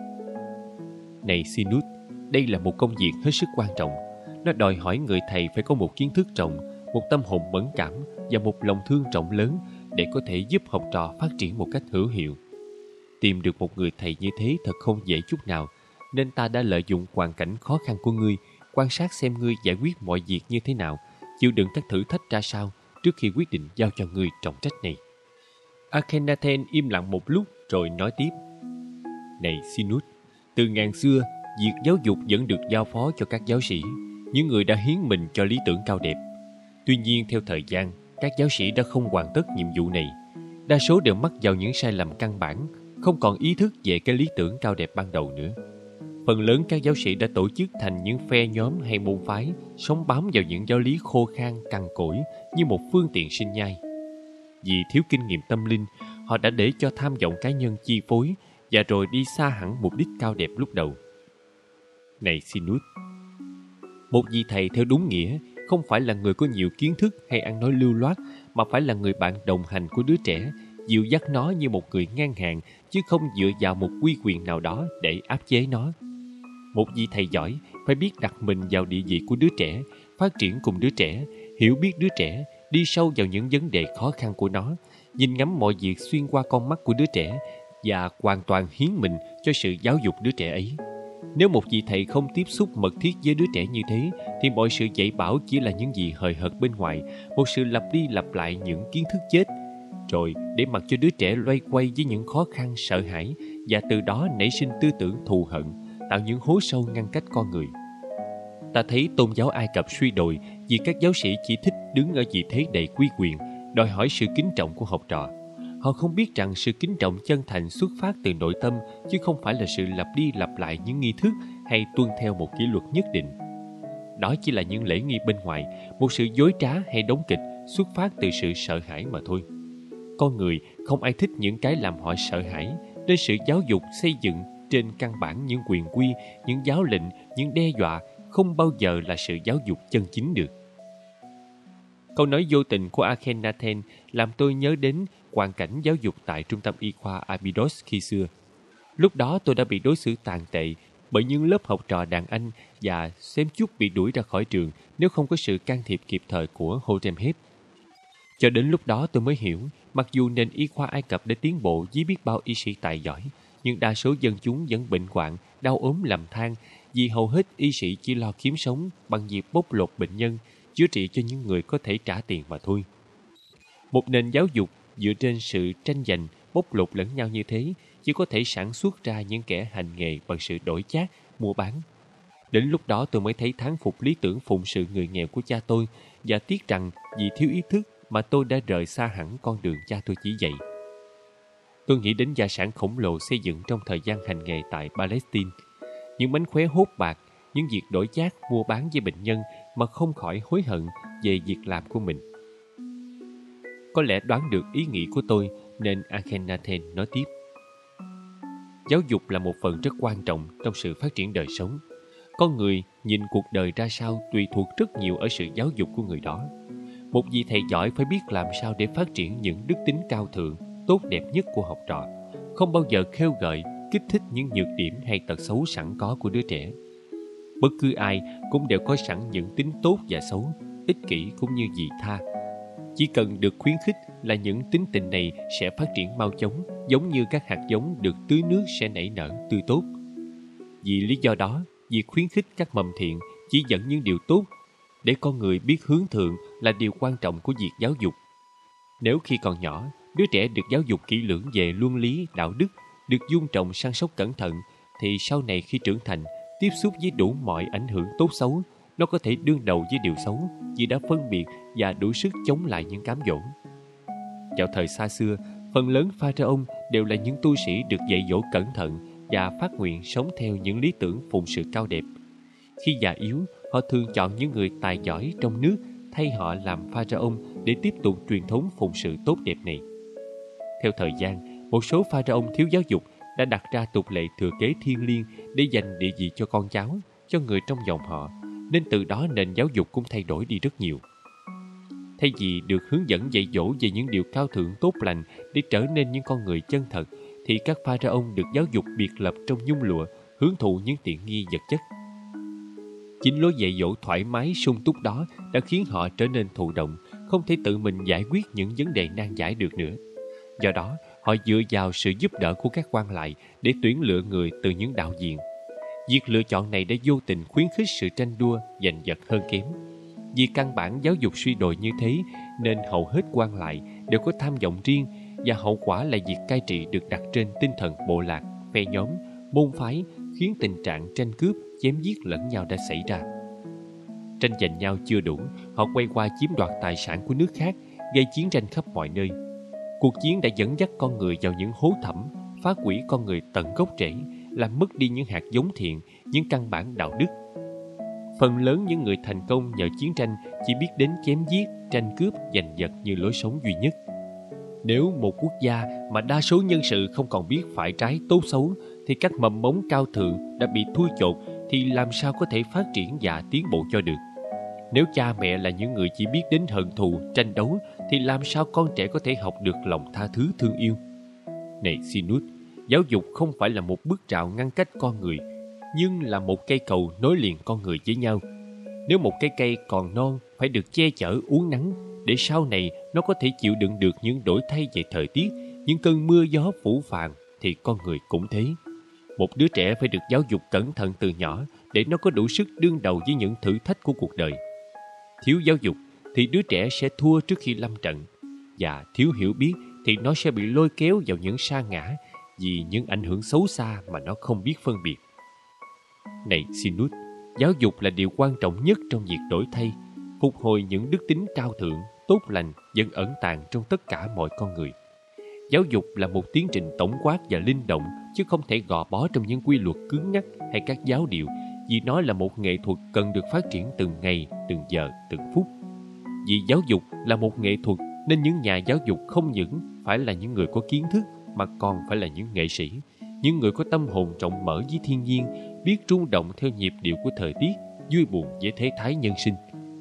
Này Sinus, đây là một công việc hết sức quan trọng. Nó đòi hỏi người thầy phải có một kiến thức rộng, một tâm hồn mẫn cảm và một lòng thương rộng lớn để có thể giúp học trò phát triển một cách hữu hiệu. Tìm được một người thầy như thế thật không dễ chút nào, nên ta đã lợi dụng hoàn cảnh khó khăn của ngươi, quan sát xem ngươi giải quyết mọi việc như thế nào, chịu đựng các thử thách ra sao trước khi quyết định giao cho ngươi trọng trách này. Akhenaten im lặng một lúc rồi nói tiếp. Này Sinus, từ ngàn xưa, việc giáo dục vẫn được giao phó cho các giáo sĩ, những người đã hiến mình cho lý tưởng cao đẹp. Tuy nhiên, theo thời gian, các giáo sĩ đã không hoàn tất nhiệm vụ này. Đa số đều mắc vào những sai lầm căn bản, không còn ý thức về cái lý tưởng cao đẹp ban đầu nữa. Phần lớn các giáo sĩ đã tổ chức thành những phe nhóm hay môn phái, sống bám vào những giáo lý khô khan, cằn cỗi như một phương tiện sinh nhai. Vì thiếu kinh nghiệm tâm linh, họ đã để cho tham vọng cá nhân chi phối và rồi đi xa hẳn mục đích cao đẹp lúc đầu. Này Sinus, một vị thầy theo đúng nghĩa không phải là người có nhiều kiến thức hay ăn nói lưu loát, mà phải là người bạn đồng hành của đứa trẻ, dìu dắt nó như một người ngang hàng, chứ không dựa vào một uy quyền nào đó để áp chế nó. Một vị thầy giỏi phải biết đặt mình vào địa vị của đứa trẻ, phát triển cùng đứa trẻ, hiểu biết đứa trẻ, đi sâu vào những vấn đề khó khăn của nó, nhìn ngắm mọi việc xuyên qua con mắt của đứa trẻ và hoàn toàn hiến mình cho sự giáo dục đứa trẻ ấy. Nếu một vị thầy không tiếp xúc mật thiết với đứa trẻ như thế, thì mọi sự dạy bảo chỉ là những gì hời hợt bên ngoài, một sự lặp đi lặp lại những kiến thức chết, rồi để mặc cho đứa trẻ loay quay với những khó khăn, sợ hãi, và từ đó nảy sinh tư tưởng thù hận, tạo những hố sâu ngăn cách con người. Ta thấy tôn giáo Ai Cập suy đồi vì các giáo sĩ chỉ thích đứng ở vị thế đầy quy quyền, đòi hỏi sự kính trọng của học trò. Họ không biết rằng sự kính trọng chân thành xuất phát từ nội tâm, chứ không phải là sự lặp đi lặp lại những nghi thức hay tuân theo một kỷ luật nhất định. Đó chỉ là những lễ nghi bên ngoài, một sự dối trá hay đóng kịch xuất phát từ sự sợ hãi mà thôi. Con người không ai thích những cái làm họ sợ hãi, nên sự giáo dục xây dựng trên căn bản những quyền quy, những giáo lệnh, những đe dọa không bao giờ là sự giáo dục chân chính được. Câu nói vô tình của Akhenaten làm tôi nhớ đến hoàn cảnh giáo dục tại trung tâm y khoa Abydos khi xưa. Lúc đó tôi đã bị đối xử tàn tệ bởi những lớp học trò đàn anh và xém chút bị đuổi ra khỏi trường nếu không có sự can thiệp kịp thời của Horemheb. Cho đến lúc đó tôi mới hiểu, mặc dù nền y khoa Ai Cập đã tiến bộ với biết bao y sĩ tài giỏi, nhưng đa số dân chúng vẫn bệnh hoạn, đau ốm lầm than, vì hầu hết y sĩ chỉ lo kiếm sống bằng việc bóc lột bệnh nhân, chữa trị cho những người có thể trả tiền mà thôi. Một nền giáo dục dựa trên sự tranh giành, bóc lột lẫn nhau như thế chỉ có thể sản xuất ra những kẻ hành nghề bằng sự đổi chác, mua bán. Đến lúc đó tôi mới thấy thán phục lý tưởng phụng sự người nghèo của cha tôi và tiếc rằng vì thiếu ý thức mà tôi đã rời xa hẳn con đường cha tôi chỉ dạy. Tôi nghĩ đến gia sản khổng lồ xây dựng trong thời gian hành nghề tại Palestine, những mánh khóe hốt bạc, những việc đổi chác mua bán với bệnh nhân mà không khỏi hối hận về việc làm của mình. Có lẽ đoán được ý nghĩ của tôi nên Akhenaten nói tiếp. Giáo dục là một phần rất quan trọng trong sự phát triển đời sống. Con người nhìn cuộc đời ra sao tùy thuộc rất nhiều ở sự giáo dục của người đó. Một vị thầy giỏi phải biết làm sao để phát triển những đức tính cao thượng, tốt đẹp nhất của học trò, không bao giờ khêu gợi, kích thích những nhược điểm hay tật xấu sẵn có của đứa trẻ. Bất cứ ai cũng đều có sẵn những tính tốt và xấu, ích kỷ cũng như vị tha. Chỉ cần được khuyến khích là những tính tình này sẽ phát triển mau chóng, giống như các hạt giống được tưới nước sẽ nảy nở tươi tốt. Vì lý do đó, việc khuyến khích các mầm thiện chỉ dẫn những điều tốt để con người biết hướng thượng là điều quan trọng của việc giáo dục. Nếu khi còn nhỏ, đứa trẻ được giáo dục kỹ lưỡng về luân lý, đạo đức, được dung trồng săn sóc cẩn thận, thì sau này khi trưởng thành, tiếp xúc với đủ mọi ảnh hưởng tốt xấu, nó có thể đương đầu với điều xấu vì đã phân biệt và đủ sức chống lại những cám dỗ. Vào thời xa xưa, phần lớn Pharaoh đều là những tu sĩ được dạy dỗ cẩn thận và phát nguyện sống theo những lý tưởng phụng sự cao đẹp. Khi già yếu, họ thường chọn những người tài giỏi trong nước thay họ làm Pharaoh để tiếp tục truyền thống phụng sự tốt đẹp này. Theo thời gian, một số Pharaoh thiếu giáo dục đã đặt ra tục lệ thừa kế thiêng liêng để dành địa vị cho con cháu, cho người trong dòng họ, nên từ đó nền giáo dục cũng thay đổi đi rất nhiều. Thay vì được hướng dẫn dạy dỗ về những điều cao thượng tốt lành để trở nên những con người chân thật, thì các Pharaoh được giáo dục biệt lập trong nhung lụa, hưởng thụ những tiện nghi vật chất. Chính lối dạy dỗ thoải mái sung túc đó đã khiến họ trở nên thụ động, không thể tự mình giải quyết những vấn đề nan giải được nữa. Do đó, họ dựa vào sự giúp đỡ của các quan lại để tuyển lựa người từ những đạo diện. Việc lựa chọn này đã vô tình khuyến khích sự tranh đua, giành giật hơn kém. Vì căn bản giáo dục suy đồi như thế, nên hầu hết quan lại đều có tham vọng riêng, và hậu quả là việc cai trị được đặt trên tinh thần bộ lạc, phe nhóm, môn phái, khiến tình trạng tranh cướp, chém giết lẫn nhau đã xảy ra. Tranh giành nhau chưa đủ, họ quay qua chiếm đoạt tài sản của nước khác, gây chiến tranh khắp mọi nơi. Cuộc chiến đã dẫn dắt con người vào những hố thẳm, phá hủy con người tận gốc rễ, làm mất đi những hạt giống thiện, những căn bản đạo đức. Phần lớn những người thành công nhờ chiến tranh chỉ biết đến chém giết, tranh cướp, giành giật như lối sống duy nhất. Nếu một quốc gia mà đa số nhân sự không còn biết phải trái tốt xấu, thì các mầm mống cao thượng đã bị thui chột, thì làm sao có thể phát triển và tiến bộ cho được? Nếu cha mẹ là những người chỉ biết đến hận thù, tranh đấu, thì làm sao con trẻ có thể học được lòng tha thứ thương yêu? Này Sinus, giáo dục không phải là một bức rào ngăn cách con người, nhưng là một cây cầu nối liền con người với nhau. Nếu một cái cây còn non phải được che chở uốn nắng, để sau này nó có thể chịu đựng được những đổi thay về thời tiết, những cơn mưa gió phủ phàng, thì con người cũng thế. Một đứa trẻ phải được giáo dục cẩn thận từ nhỏ để nó có đủ sức đương đầu với những thử thách của cuộc đời. Thiếu giáo dục thì đứa trẻ sẽ thua trước khi lâm trận, và thiếu hiểu biết thì nó sẽ bị lôi kéo vào những sa ngã vì những ảnh hưởng xấu xa mà nó không biết phân biệt. Này Sinus, giáo dục là điều quan trọng nhất trong việc đổi thay, phục hồi những đức tính cao thượng, tốt lành vẫn ẩn tàng trong tất cả mọi con người. Giáo dục là một tiến trình tổng quát và linh động, chứ không thể gò bó trong những quy luật cứng nhắc hay các giáo điệu, vì nó là một nghệ thuật cần được phát triển từng ngày, từng giờ, từng phút. Vì giáo dục là một nghệ thuật, nên những nhà giáo dục không những phải là những người có kiến thức, mà còn phải là những nghệ sĩ, những người có tâm hồn rộng mở với thiên nhiên, biết rung động theo nhịp điệu của thời tiết, vui buồn với thế thái nhân sinh.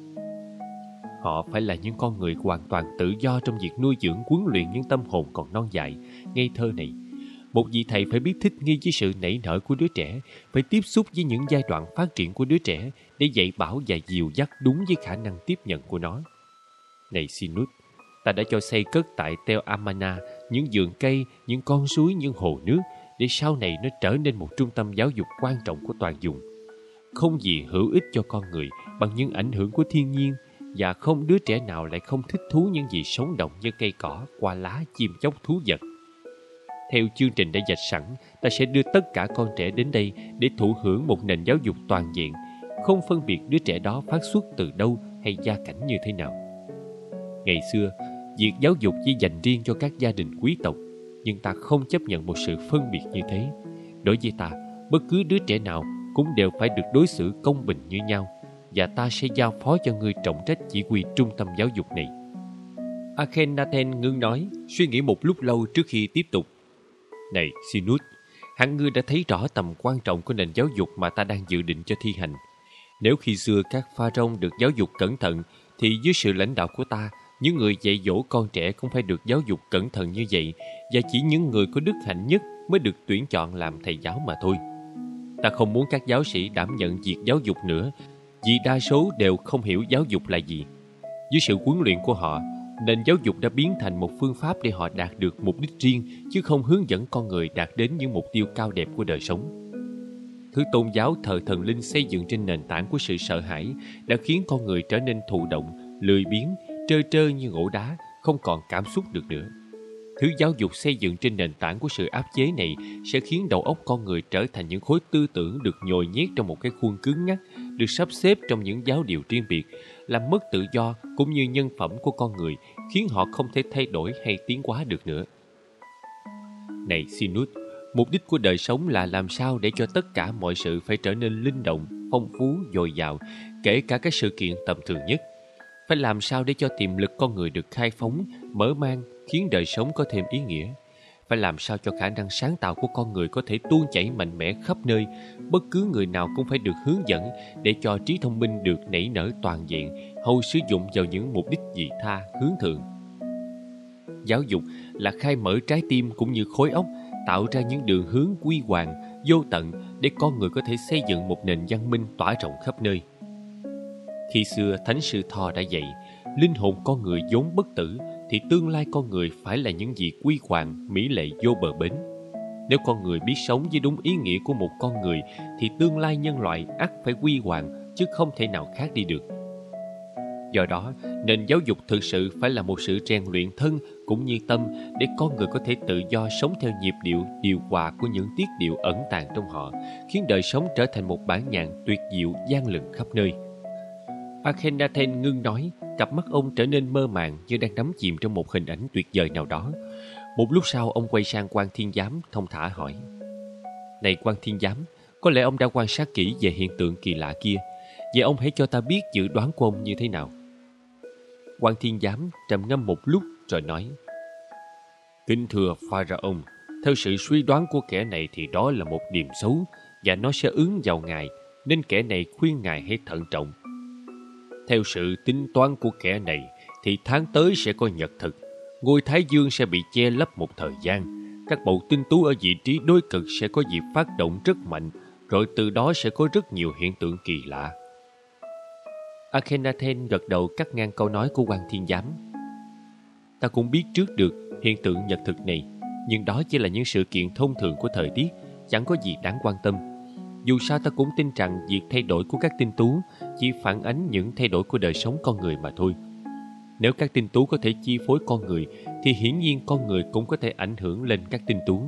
Họ phải là những con người hoàn toàn tự do trong việc nuôi dưỡng, huấn luyện những tâm hồn còn non dại, ngây thơ này. Một vị thầy phải biết thích nghi với sự nảy nở của đứa trẻ, phải tiếp xúc với những giai đoạn phát triển của đứa trẻ để dạy bảo và dìu dắt đúng với khả năng tiếp nhận của nó. Này Sinus, ta đã cho xây cất tại Tel Amana những vườn cây, những con suối, những hồ nước, để sau này nó trở nên một trung tâm giáo dục quan trọng của toàn vùng. Không gì hữu ích cho con người bằng những ảnh hưởng của thiên nhiên, và không đứa trẻ nào lại không thích thú những gì sống động như cây cỏ, hoa lá, chim chóc, thú vật. Theo chương trình đã vạch sẵn, ta sẽ đưa tất cả con trẻ đến đây để thụ hưởng một nền giáo dục toàn diện, không phân biệt đứa trẻ đó phát xuất từ đâu hay gia cảnh như thế nào. Ngày xưa, việc giáo dục chỉ dành riêng cho các gia đình quý tộc, nhưng ta không chấp nhận một sự phân biệt như thế. Đối với ta, bất cứ đứa trẻ nào cũng đều phải được đối xử công bình như nhau, và ta sẽ giao phó cho ngươi trọng trách chỉ huy trung tâm giáo dục này. Akhenaten ngưng nói, suy nghĩ một lúc lâu trước khi tiếp tục. Này Sinus, hẳn ngươi đã thấy rõ tầm quan trọng của nền giáo dục mà ta đang dự định cho thi hành. Nếu khi xưa các pharaoh được giáo dục cẩn thận, thì dưới sự lãnh đạo của ta, những người dạy dỗ con trẻ cũng phải được giáo dục cẩn thận như vậy, và chỉ những người có đức hạnh nhất mới được tuyển chọn làm thầy giáo mà thôi. Ta không muốn các giáo sĩ đảm nhận việc giáo dục nữa, vì đa số đều không hiểu giáo dục là gì. Dưới sự huấn luyện của họ, nền giáo dục đã biến thành một phương pháp để họ đạt được mục đích riêng, chứ không hướng dẫn con người đạt đến những mục tiêu cao đẹp của đời sống. Thứ tôn giáo thờ thần linh xây dựng trên nền tảng của sự sợ hãi đã khiến con người trở nên thụ động, lười biếng, trơ trơ như gỗ đá, không còn cảm xúc được nữa. Thứ giáo dục xây dựng trên nền tảng của sự áp chế này sẽ khiến đầu óc con người trở thành những khối tư tưởng được nhồi nhét trong một cái khuôn cứng ngắc, được sắp xếp trong những giáo điều riêng biệt, làm mất tự do cũng như nhân phẩm của con người, khiến họ không thể thay đổi hay tiến hóa được nữa. Này Sinus, mục đích của đời sống là làm sao để cho tất cả mọi sự phải trở nên linh động, phong phú, dồi dào, kể cả các sự kiện tầm thường nhất. Phải làm sao để cho tiềm lực con người được khai phóng, mở mang, khiến đời sống có thêm ý nghĩa. Phải làm sao cho khả năng sáng tạo của con người có thể tuôn chảy mạnh mẽ khắp nơi. Bất cứ người nào cũng phải được hướng dẫn để cho trí thông minh được nảy nở toàn diện, hầu sử dụng vào những mục đích vị tha, hướng thượng. Giáo dục là khai mở trái tim cũng như khối óc, tạo ra những đường hướng quy hoàng, vô tận để con người có thể xây dựng một nền văn minh tỏa rộng khắp nơi. Khi xưa Thánh Sư Tho đã dạy, linh hồn con người vốn bất tử, thì tương lai con người phải là những gì quy hoàng, mỹ lệ vô bờ bến. Nếu con người biết sống với đúng ý nghĩa của một con người, thì tương lai nhân loại ắt phải quy hoàng, chứ không thể nào khác đi được. Do đó, nền giáo dục thực sự phải là một sự rèn luyện thân cũng như tâm, để con người có thể tự do sống theo nhịp điệu, điều hòa của những tiết điệu ẩn tàng trong họ, khiến đời sống trở thành một bản nhạc tuyệt diệu vang lừng khắp nơi. Akhenaten ngưng nói, cặp mắt ông trở nên mơ màng như đang đắm chìm trong một hình ảnh tuyệt vời nào đó. Một lúc sau, ông quay sang Quan Thiên Giám thông thả hỏi: Này Quan Thiên Giám, có lẽ ông đã quan sát kỹ về hiện tượng kỳ lạ kia. Vậy ông hãy cho ta biết dự đoán của ông như thế nào. Quan Thiên Giám trầm ngâm một lúc rồi nói: Kính thưa Pharaoh, theo sự suy đoán của kẻ này thì đó là một điềm xấu, và nó sẽ ứng vào ngài, nên kẻ này khuyên ngài hãy thận trọng. Theo sự tính toán của kẻ này thì tháng tới sẽ có nhật thực, ngôi Thái Dương sẽ bị che lấp một thời gian, các bầu tinh tú ở vị trí đối cực sẽ có dịp phát động rất mạnh, rồi từ đó sẽ có rất nhiều hiện tượng kỳ lạ. Akhenaten gật đầu cắt ngang câu nói của Quan Thiên Giám. Ta cũng biết trước được hiện tượng nhật thực này, nhưng đó chỉ là những sự kiện thông thường của thời tiết, chẳng có gì đáng quan tâm. Dù sao ta cũng tin rằng việc thay đổi của các tinh tú chỉ phản ánh những thay đổi của đời sống con người mà thôi. Nếu các tinh tú có thể chi phối con người, thì hiển nhiên con người cũng có thể ảnh hưởng lên các tinh tú.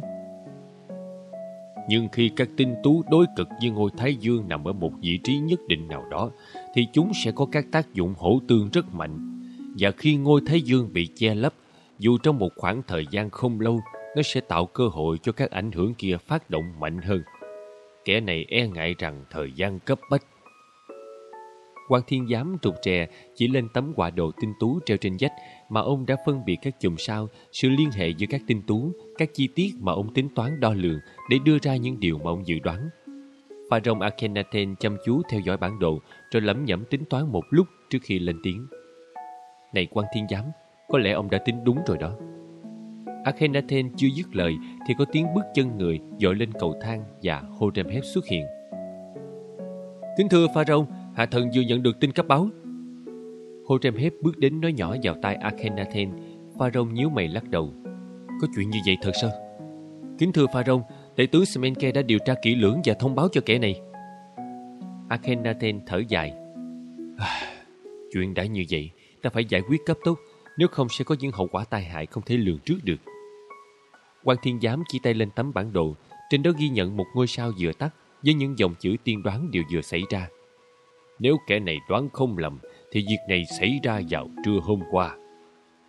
Nhưng khi các tinh tú đối cực với ngôi Thái Dương nằm ở một vị trí nhất định nào đó, thì chúng sẽ có các tác dụng hỗ tương rất mạnh. Và khi ngôi Thái Dương bị che lấp, dù trong một khoảng thời gian không lâu, nó sẽ tạo cơ hội cho các ảnh hưởng kia phát động mạnh hơn. Kẻ này e ngại rằng thời gian cấp bách. Quan Thiên Giám trục trè chỉ lên tấm họa đồ tinh tú treo trên vách mà ông đã phân biệt các chùm sao, sự liên hệ giữa các tinh tú, các chi tiết mà ông tính toán đo lường để đưa ra những điều mà ông dự đoán. Pharaoh Akhenaten chăm chú theo dõi bản đồ rồi lẩm nhẩm tính toán một lúc trước khi lên tiếng. Này Quan Thiên Giám, có lẽ ông đã tính đúng rồi đó. Akhenaten chưa dứt lời thì có tiếng bước chân người dội lên cầu thang và Horemheb xuất hiện. Kính thưa Pharaoh, hạ thần vừa nhận được tin cấp báo. Horemheb bước đến nói nhỏ vào tai Akhenaten. Pharaoh nhíu mày lắc đầu. Có chuyện như vậy thật sao? Kính thưa Pharaoh, tể tướng Semenke đã điều tra kỹ lưỡng và thông báo cho kẻ này. Akhenaten thở dài. À, chuyện đã như vậy, ta phải giải quyết cấp tốc, nếu không sẽ có những hậu quả tai hại không thể lường trước được. Quan Thiên Giám chỉ tay lên tấm bản đồ, trên đó ghi nhận một ngôi sao vừa tắt với những dòng chữ tiên đoán điều vừa xảy ra. Nếu kẻ này đoán không lầm, thì việc này xảy ra vào trưa hôm qua.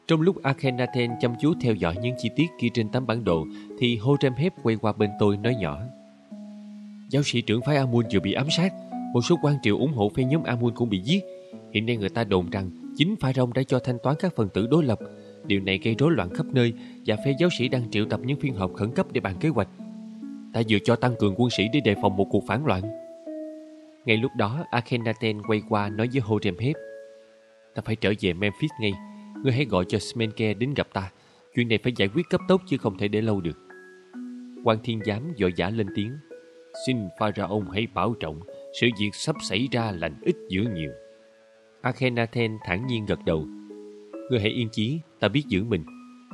Trong lúc Akhenaten chăm chú theo dõi những chi tiết ghi trên tấm bản đồ, thì Horemheb quay qua bên tôi nói nhỏ: Giáo sĩ trưởng phái Amun vừa bị ám sát, một số quan triều ủng hộ phe nhóm Amun cũng bị giết. Hiện nay người ta đồn rằng chính Pharaoh đã cho thanh toán các phần tử đối lập. Điều này gây rối loạn khắp nơi, và phe giáo sĩ đang triệu tập những phiên họp khẩn cấp để bàn kế hoạch. Ta vừa cho tăng cường quân sĩ để đề phòng một cuộc phản loạn. Ngay lúc đó, Akhenaten quay qua nói với Horemheb: Ta phải trở về Memphis ngay. Ngươi hãy gọi cho Smenke đến gặp ta. Chuyện này phải giải quyết cấp tốc chứ không thể để lâu được. Quan thiên giám vội vã lên tiếng: Xin Pharaoh hãy bảo trọng, sự việc sắp xảy ra lành ít dữ nhiều. Akhenaten thản nhiên gật đầu: Ngươi hãy yên chí, ta biết giữ mình.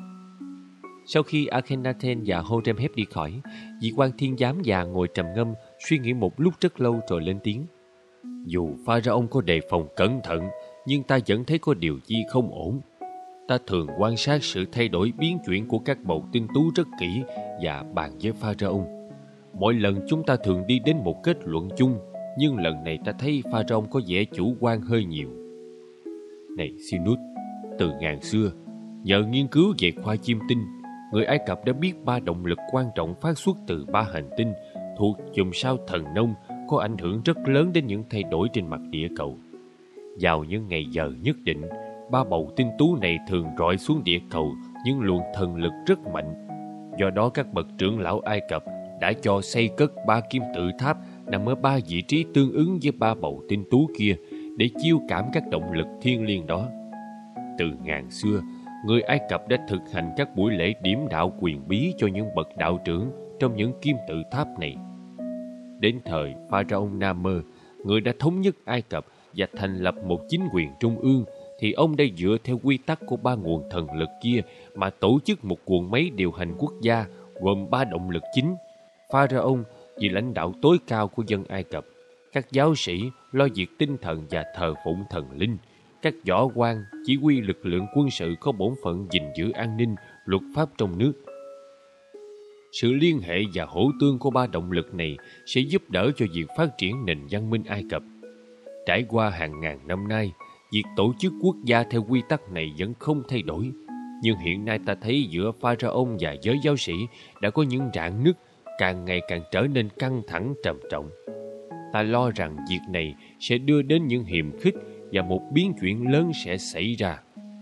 Sau khi Akhenaten và Horemheb đi khỏi, vị quan thiên giám già ngồi trầm ngâm, suy nghĩ một lúc rất lâu rồi lên tiếng: Dù Pharaoh có đề phòng cẩn thận, nhưng ta vẫn thấy có điều gì không ổn. Ta thường quan sát sự thay đổi biến chuyển của các bầu tinh tú rất kỹ và bàn với Pharaoh. Mỗi lần chúng ta thường đi đến một kết luận chung, nhưng lần này ta thấy Pharaoh có vẻ chủ quan hơi nhiều. Này Sinus, từ ngàn xưa, nhờ nghiên cứu về khoa chiêm tinh, người Ai Cập đã biết ba động lực quan trọng phát xuất từ ba hành tinh thuộc chùm sao Thần Nông có ảnh hưởng rất lớn đến những thay đổi trên mặt địa cầu. Vào những ngày giờ nhất định, ba bầu tinh tú này thường rọi xuống địa cầu những luồng thần lực rất mạnh. Do đó các bậc trưởng lão Ai Cập đã cho xây cất ba kim tự tháp nằm ở ba vị trí tương ứng với ba bầu tinh tú kia để chiêu cảm các động lực thiêng liêng đó. Từ ngàn xưa, người Ai Cập đã thực hành các buổi lễ điểm đạo quyền bí cho những bậc đạo trưởng trong những kim tự tháp này. Đến thời Pharaoh Nam-mơ, người đã thống nhất Ai Cập và thành lập một chính quyền trung ương, thì ông đã dựa theo quy tắc của ba nguồn thần lực kia mà tổ chức một guồng máy điều hành quốc gia gồm ba động lực chính: Pharaoh, vị lãnh đạo tối cao của dân Ai Cập; các giáo sĩ lo việc tinh thần và thờ phụng thần linh; các võ quan chỉ huy lực lượng quân sự có bổn phận gìn giữ an ninh, luật pháp trong nước. Sự liên hệ và hỗ tương của ba động lực này sẽ giúp đỡ cho việc phát triển nền văn minh Ai Cập. Trải qua hàng ngàn năm nay, việc tổ chức quốc gia theo quy tắc này vẫn không thay đổi. Nhưng hiện nay ta thấy giữa Pharaoh và giới giáo sĩ đã có những rạn nứt càng ngày càng trở nên căng thẳng trầm trọng. Ta lo rằng việc này sẽ đưa đến những hiềm khích và một biến chuyển lớn sẽ xảy ra.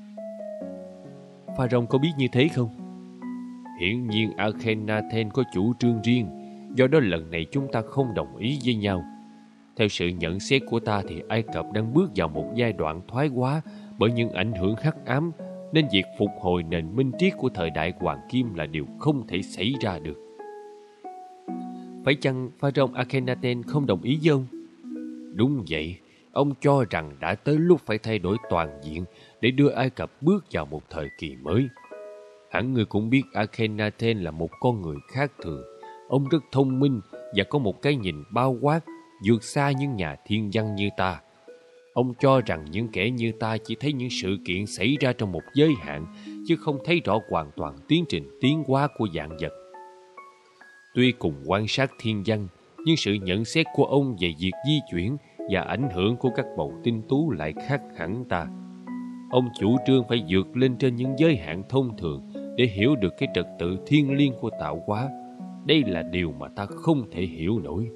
Pharaoh có biết như thế không? Hiển nhiên Akhenaten có chủ trương riêng, do đó lần này chúng ta không đồng ý với nhau. Theo sự nhận xét của ta thì Ai Cập đang bước vào một giai đoạn thoái hóa bởi những ảnh hưởng hắc ám, nên việc phục hồi nền minh triết của thời đại Hoàng Kim là điều không thể xảy ra được. Phải chăng Pharaoh Akhenaten không đồng ý với ông? Đúng vậy, ông cho rằng đã tới lúc phải thay đổi toàn diện để đưa Ai Cập bước vào một thời kỳ mới. Hẳn người cũng biết Akhenaten là một con người khác thường. Ông rất thông minh và có một cái nhìn bao quát, vượt xa những nhà thiên văn như ta. Ông cho rằng những kẻ như ta chỉ thấy những sự kiện xảy ra trong một giới hạn, chứ không thấy rõ hoàn toàn tiến trình tiến hóa của vạn vật. Tuy cùng quan sát thiên văn, nhưng sự nhận xét của ông về việc di chuyển và ảnh hưởng của các bầu tinh tú lại khác hẳn ta. Ông chủ trương phải vượt lên trên những giới hạn thông thường để hiểu được cái trật tự thiêng liêng của tạo hóa. Đây là điều mà ta không thể hiểu nổi.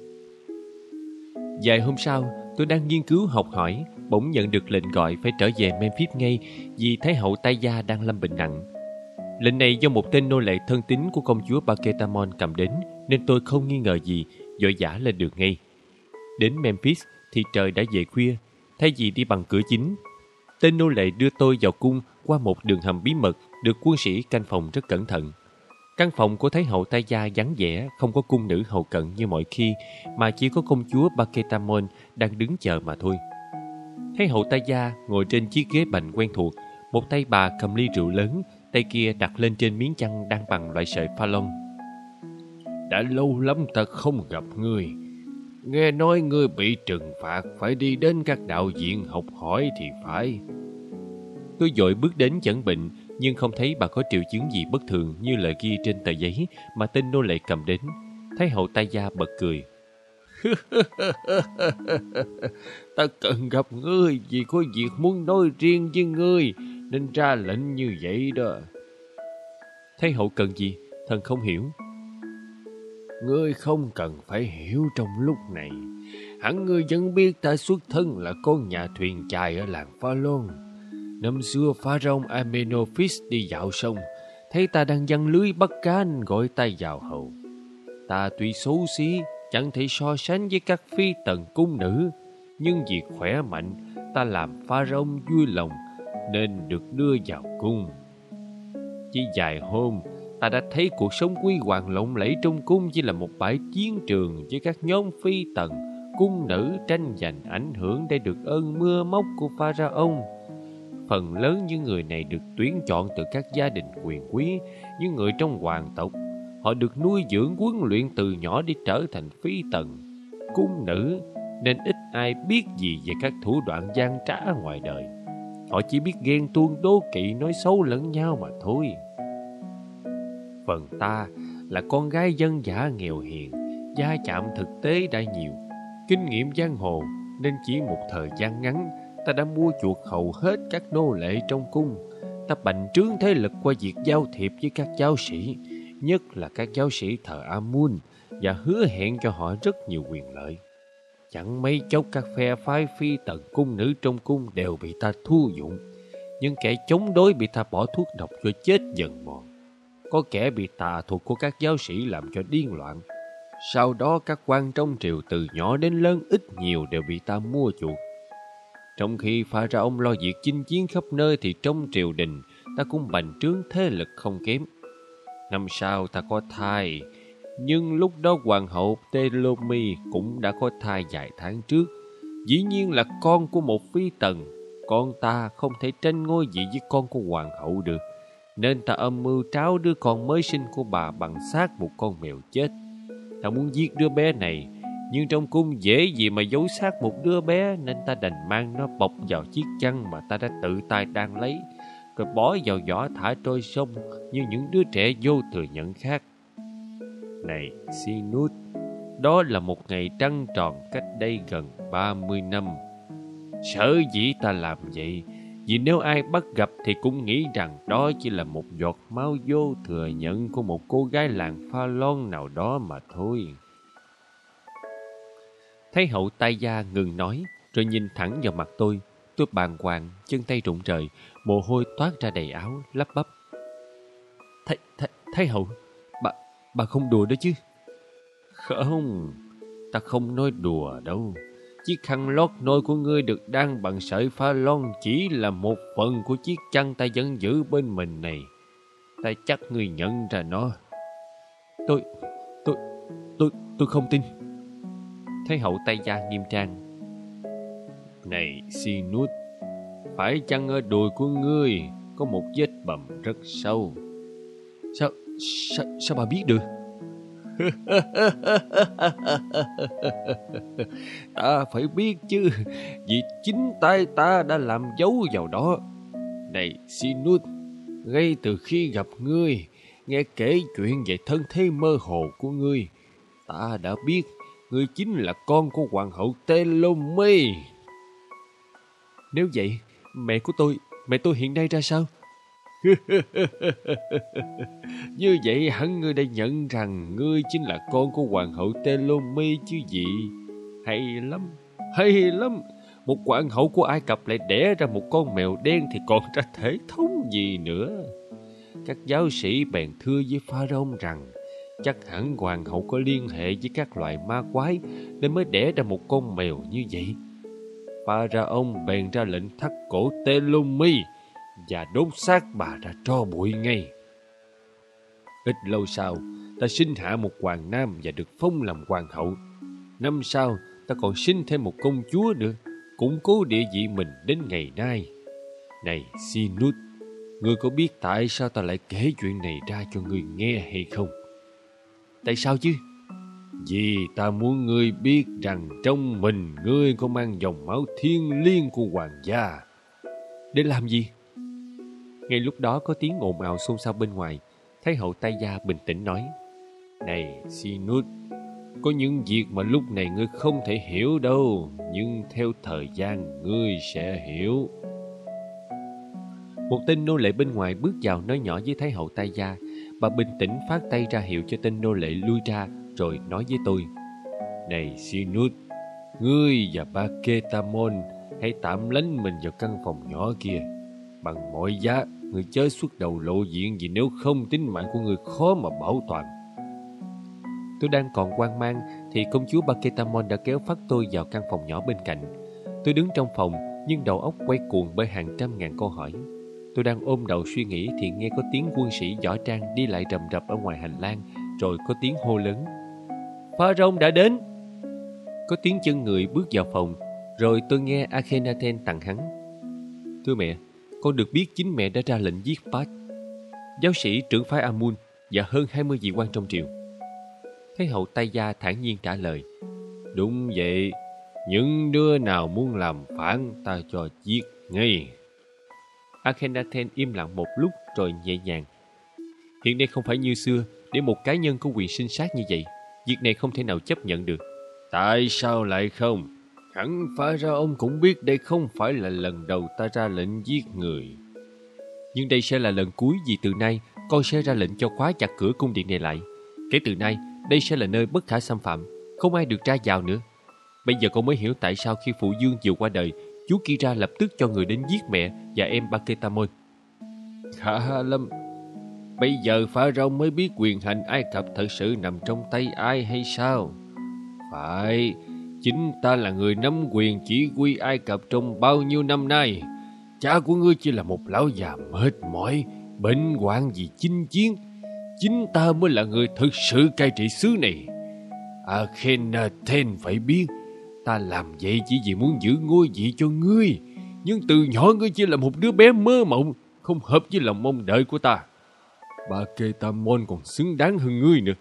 Vài hôm sau, tôi đang nghiên cứu học hỏi, bỗng nhận được lệnh gọi phải trở về Memphis ngay vì Thái hậu Tai Gia đang lâm bệnh nặng. Lệnh này do một tên nô lệ thân tín của công chúa Paketamon cầm đến, nên tôi không nghi ngờ gì, vội vã lên đường ngay. Đến Memphis thì trời đã về khuya. Thay vì đi bằng cửa chính, tên nô lệ đưa tôi vào cung qua một đường hầm bí mật được quân sĩ canh phòng rất cẩn thận. Căn phòng của Thái hậu Tai Gia vắng vẻ, không có cung nữ hầu cận như mọi khi, mà chỉ có công chúa Paketamon đang đứng chờ mà thôi. Thái hậu Tai Gia ngồi trên chiếc ghế bành quen thuộc, một tay bà cầm ly rượu lớn, tay kia đặt lên trên miếng chăn đang bằng loại sợi pha lông. Đã lâu lắm ta không gặp ngươi. Nghe nói ngươi bị trừng phạt phải đi đến các đạo viện học hỏi thì phải. Tôi vội bước đến chẩn bệnh, nhưng không thấy bà có triệu chứng gì bất thường như lời ghi trên tờ giấy mà tên nô lệ cầm đến. Thái hậu Tai Gia bật cười. Ta cần gặp ngươi vì có việc muốn nói riêng với ngươi. nên ra lệnh như vậy đó. Thái hậu cần gì? Thần không hiểu. Ngươi không cần phải hiểu trong lúc này. Hẳn ngươi vẫn biết ta xuất thân là con nhà thuyền chài ở làng Pha-lôn. Năm xưa Pharaoh Amenophis đi dạo sông, thấy ta đang giăng lưới bắt cá nên gọi ta vào hầu. Ta tuy xấu xí, chẳng thể so sánh với các phi tần cung nữ, nhưng vì khỏe mạnh, ta làm Pharaoh vui lòng nên được đưa vào cung. Chỉ vài hôm, ta đã thấy cuộc sống quý hoàng lộng lẫy trong cung chỉ là một bãi chiến trường với các nhóm phi tần, cung nữ tranh giành ảnh hưởng để được ơn mưa móc của Pharaoh. Phần lớn những người này được tuyển chọn từ các gia đình quyền quý, những người trong hoàng tộc. Họ được nuôi dưỡng huấn luyện từ nhỏ để trở thành phi tần, cung nữ, nên ít ai biết gì về các thủ đoạn gian trá ngoài đời. Họ chỉ biết ghen tuông đố kỵ nói xấu lẫn nhau mà thôi. Phần ta là con gái dân dã nghèo hiền, gia chạm thực tế đã nhiều, kinh nghiệm giang hồ, nên chỉ một thời gian ngắn ta đã mua chuộc hầu hết các nô lệ trong cung. Ta bành trướng thế lực qua việc giao thiệp với các giáo sĩ, nhất là các giáo sĩ thờ Amun, và hứa hẹn cho họ rất nhiều quyền lợi. Chẳng mấy chốc các phe phái phi tần cung nữ trong cung đều bị ta thu dụng. Những kẻ chống đối bị ta bỏ thuốc độc cho chết dần mòn. Có kẻ bị tà thuật của các giáo sĩ làm cho điên loạn. Sau đó các quan trong triều từ nhỏ đến lớn ít nhiều đều bị ta mua chuộc. Trong khi Pharaoh lo việc chinh chiến khắp nơi thì trong triều đình ta cũng bành trướng thế lực không kém. Năm sau ta có thai, nhưng lúc đó hoàng hậu Ptolemy cũng đã có thai vài tháng trước. Dĩ nhiên là con của một phi tần, con ta không thể tranh ngôi vị với con của hoàng hậu được, nên ta âm mưu tráo đứa con mới sinh của bà bằng xác một con mèo chết. Ta muốn giết đứa bé này, nhưng trong cung dễ gì mà giấu xác một đứa bé, nên ta đành mang nó bọc vào chiếc chăn mà ta đã tự tay đan lấy, rồi bỏ vào giỏ thả trôi sông như những đứa trẻ vô thừa nhận khác. Này Sinut, đó là một ngày trăng tròn cách đây gần ba mươi năm. Sở dĩ ta làm vậy, vì nếu ai bắt gặp thì cũng nghĩ rằng đó chỉ là một giọt máu vô thừa nhận của một cô gái làng Pha-lôn nào đó mà thôi. Thái hậu Tai Gia ngừng nói, rồi nhìn thẳng vào mặt tôi. Tôi bàng hoàng, chân tay rụng rời, mồ hôi toát ra đầy áo, lắp bắp. Thái, thái, thái hậu, bà, bà không đùa đó chứ? Không, ta không nói đùa đâu. Chiếc khăn lót nôi của ngươi được đan bằng sợi Pha-lôn chỉ là một phần của chiếc chăn ta vẫn giữ bên mình này. Ta chắc ngươi nhận ra nó. Tôi, tôi, tôi, tôi không tin. Thái hậu Tai Gia nghiêm trang. Này Sinut, phải chăng ở đùi của ngươi có một vết bầm rất sâu? Sao, sao, sao bà biết được? Ta phải biết chứ, vì chính tay ta đã làm dấu vào đó. Này Sinut, ngay từ khi gặp ngươi, nghe kể chuyện về thân thế mơ hồ của ngươi, ta đã biết ngươi chính là con của hoàng hậu Ptolemy. Nếu vậy, mẹ của tôi, mẹ tôi hiện nay ra sao? Như vậy hẳn ngươi đã nhận rằng ngươi chính là con của hoàng hậu Ptolemy chứ gì. Hay lắm, hay lắm. Một hoàng hậu của Ai Cập lại đẻ ra một con mèo đen thì còn ra thể thống gì nữa. Các giáo sĩ bèn thưa với Pharaoh rằng chắc hẳn hoàng hậu có liên hệ với các loài ma quái nên mới đẻ ra một con mèo như vậy. Pharaoh bèn ra lệnh thắt cổ Ptolemy và đốt xác bà ra tro bụi ngay. Ít lâu sau, ta sinh hạ một hoàng nam và được phong làm hoàng hậu. Năm sau, ta còn sinh thêm một công chúa nữa, củng cố địa vị mình đến ngày nay. Này Sinut, ngươi có biết tại sao ta lại kể chuyện này ra cho ngươi nghe hay không? Tại sao chứ? Vì ta muốn ngươi biết rằng trong mình ngươi có mang dòng máu thiêng liêng của hoàng gia. Để làm gì? Ngay lúc đó có tiếng ồn ào xôn xao bên ngoài. Thái hậu Tai Gia bình tĩnh nói. Này Sinut, có những việc mà lúc này ngươi không thể hiểu đâu, nhưng theo thời gian ngươi sẽ hiểu. Một tên nô lệ bên ngoài bước vào nói nhỏ với Thái hậu Tay Gia. Bà bình tĩnh phát tay ra hiệu cho tên nô lệ lui ra, rồi nói với tôi: Này Sinut, ngươi và Paketamon hãy tạm lánh mình vào căn phòng nhỏ kia. Bằng mọi giá, ngươi chớ xuất đầu lộ diện, vì nếu không tính mạng của ngươi khó mà bảo toàn. Tôi đang còn hoang mang thì công chúa Paketamon đã kéo phát tôi vào căn phòng nhỏ bên cạnh. Tôi đứng trong phòng nhưng đầu óc quay cuồng bởi hàng trăm ngàn câu hỏi. Tôi đang ôm đầu suy nghĩ thì nghe có tiếng quân sĩ võ trang đi lại rầm rập ở ngoài hành lang, rồi có tiếng hô lớn: Pharaoh đã đến! Có tiếng chân người bước vào phòng, rồi tôi nghe Akhenaten tặng hắn: Thưa mẹ, con được biết chính mẹ đã ra lệnh giết Pat, giáo sĩ trưởng phái Amun, và hơn hai mươi vị quan trong triều. Thái hậu Tay Gia thản nhiên trả lời: Đúng vậy, những đứa nào muốn làm phản ta cho giết ngay. Akhenaten im lặng một lúc rồi nhẹ nhàng: Hiện nay không phải như xưa để một cá nhân có quyền sinh sát như vậy. Việc này không thể nào chấp nhận được. Tại sao lại không? Hẳn phải ra ông cũng biết đây không phải là lần đầu ta ra lệnh giết người. Nhưng đây sẽ là lần cuối, vì từ nay con sẽ ra lệnh cho khóa chặt cửa cung điện này lại. Kể từ nay, đây sẽ là nơi bất khả xâm phạm, không ai được ra vào nữa. Bây giờ con mới hiểu tại sao khi phụ vương vừa qua đời, chú Kira lập tức cho người đến giết mẹ và em Paketamon. Khá lắm. Bây giờ Pharaoh mới biết quyền hành Ai Cập thật sự nằm trong tay ai hay sao? Phải, chính ta là người nắm quyền chỉ huy Ai Cập trong bao nhiêu năm nay. Cha của ngươi chỉ là một lão già mệt mỏi, bệnh hoạn vì chinh chiến. Chính ta mới là người thực sự cai trị xứ này. Akhenaten phải biết, ta làm vậy chỉ vì muốn giữ ngôi vị cho ngươi. Nhưng từ nhỏ ngươi chỉ là một đứa bé mơ mộng, không hợp với lòng mong đợi của ta. Paketamon còn xứng đáng hơn ngươi nữa.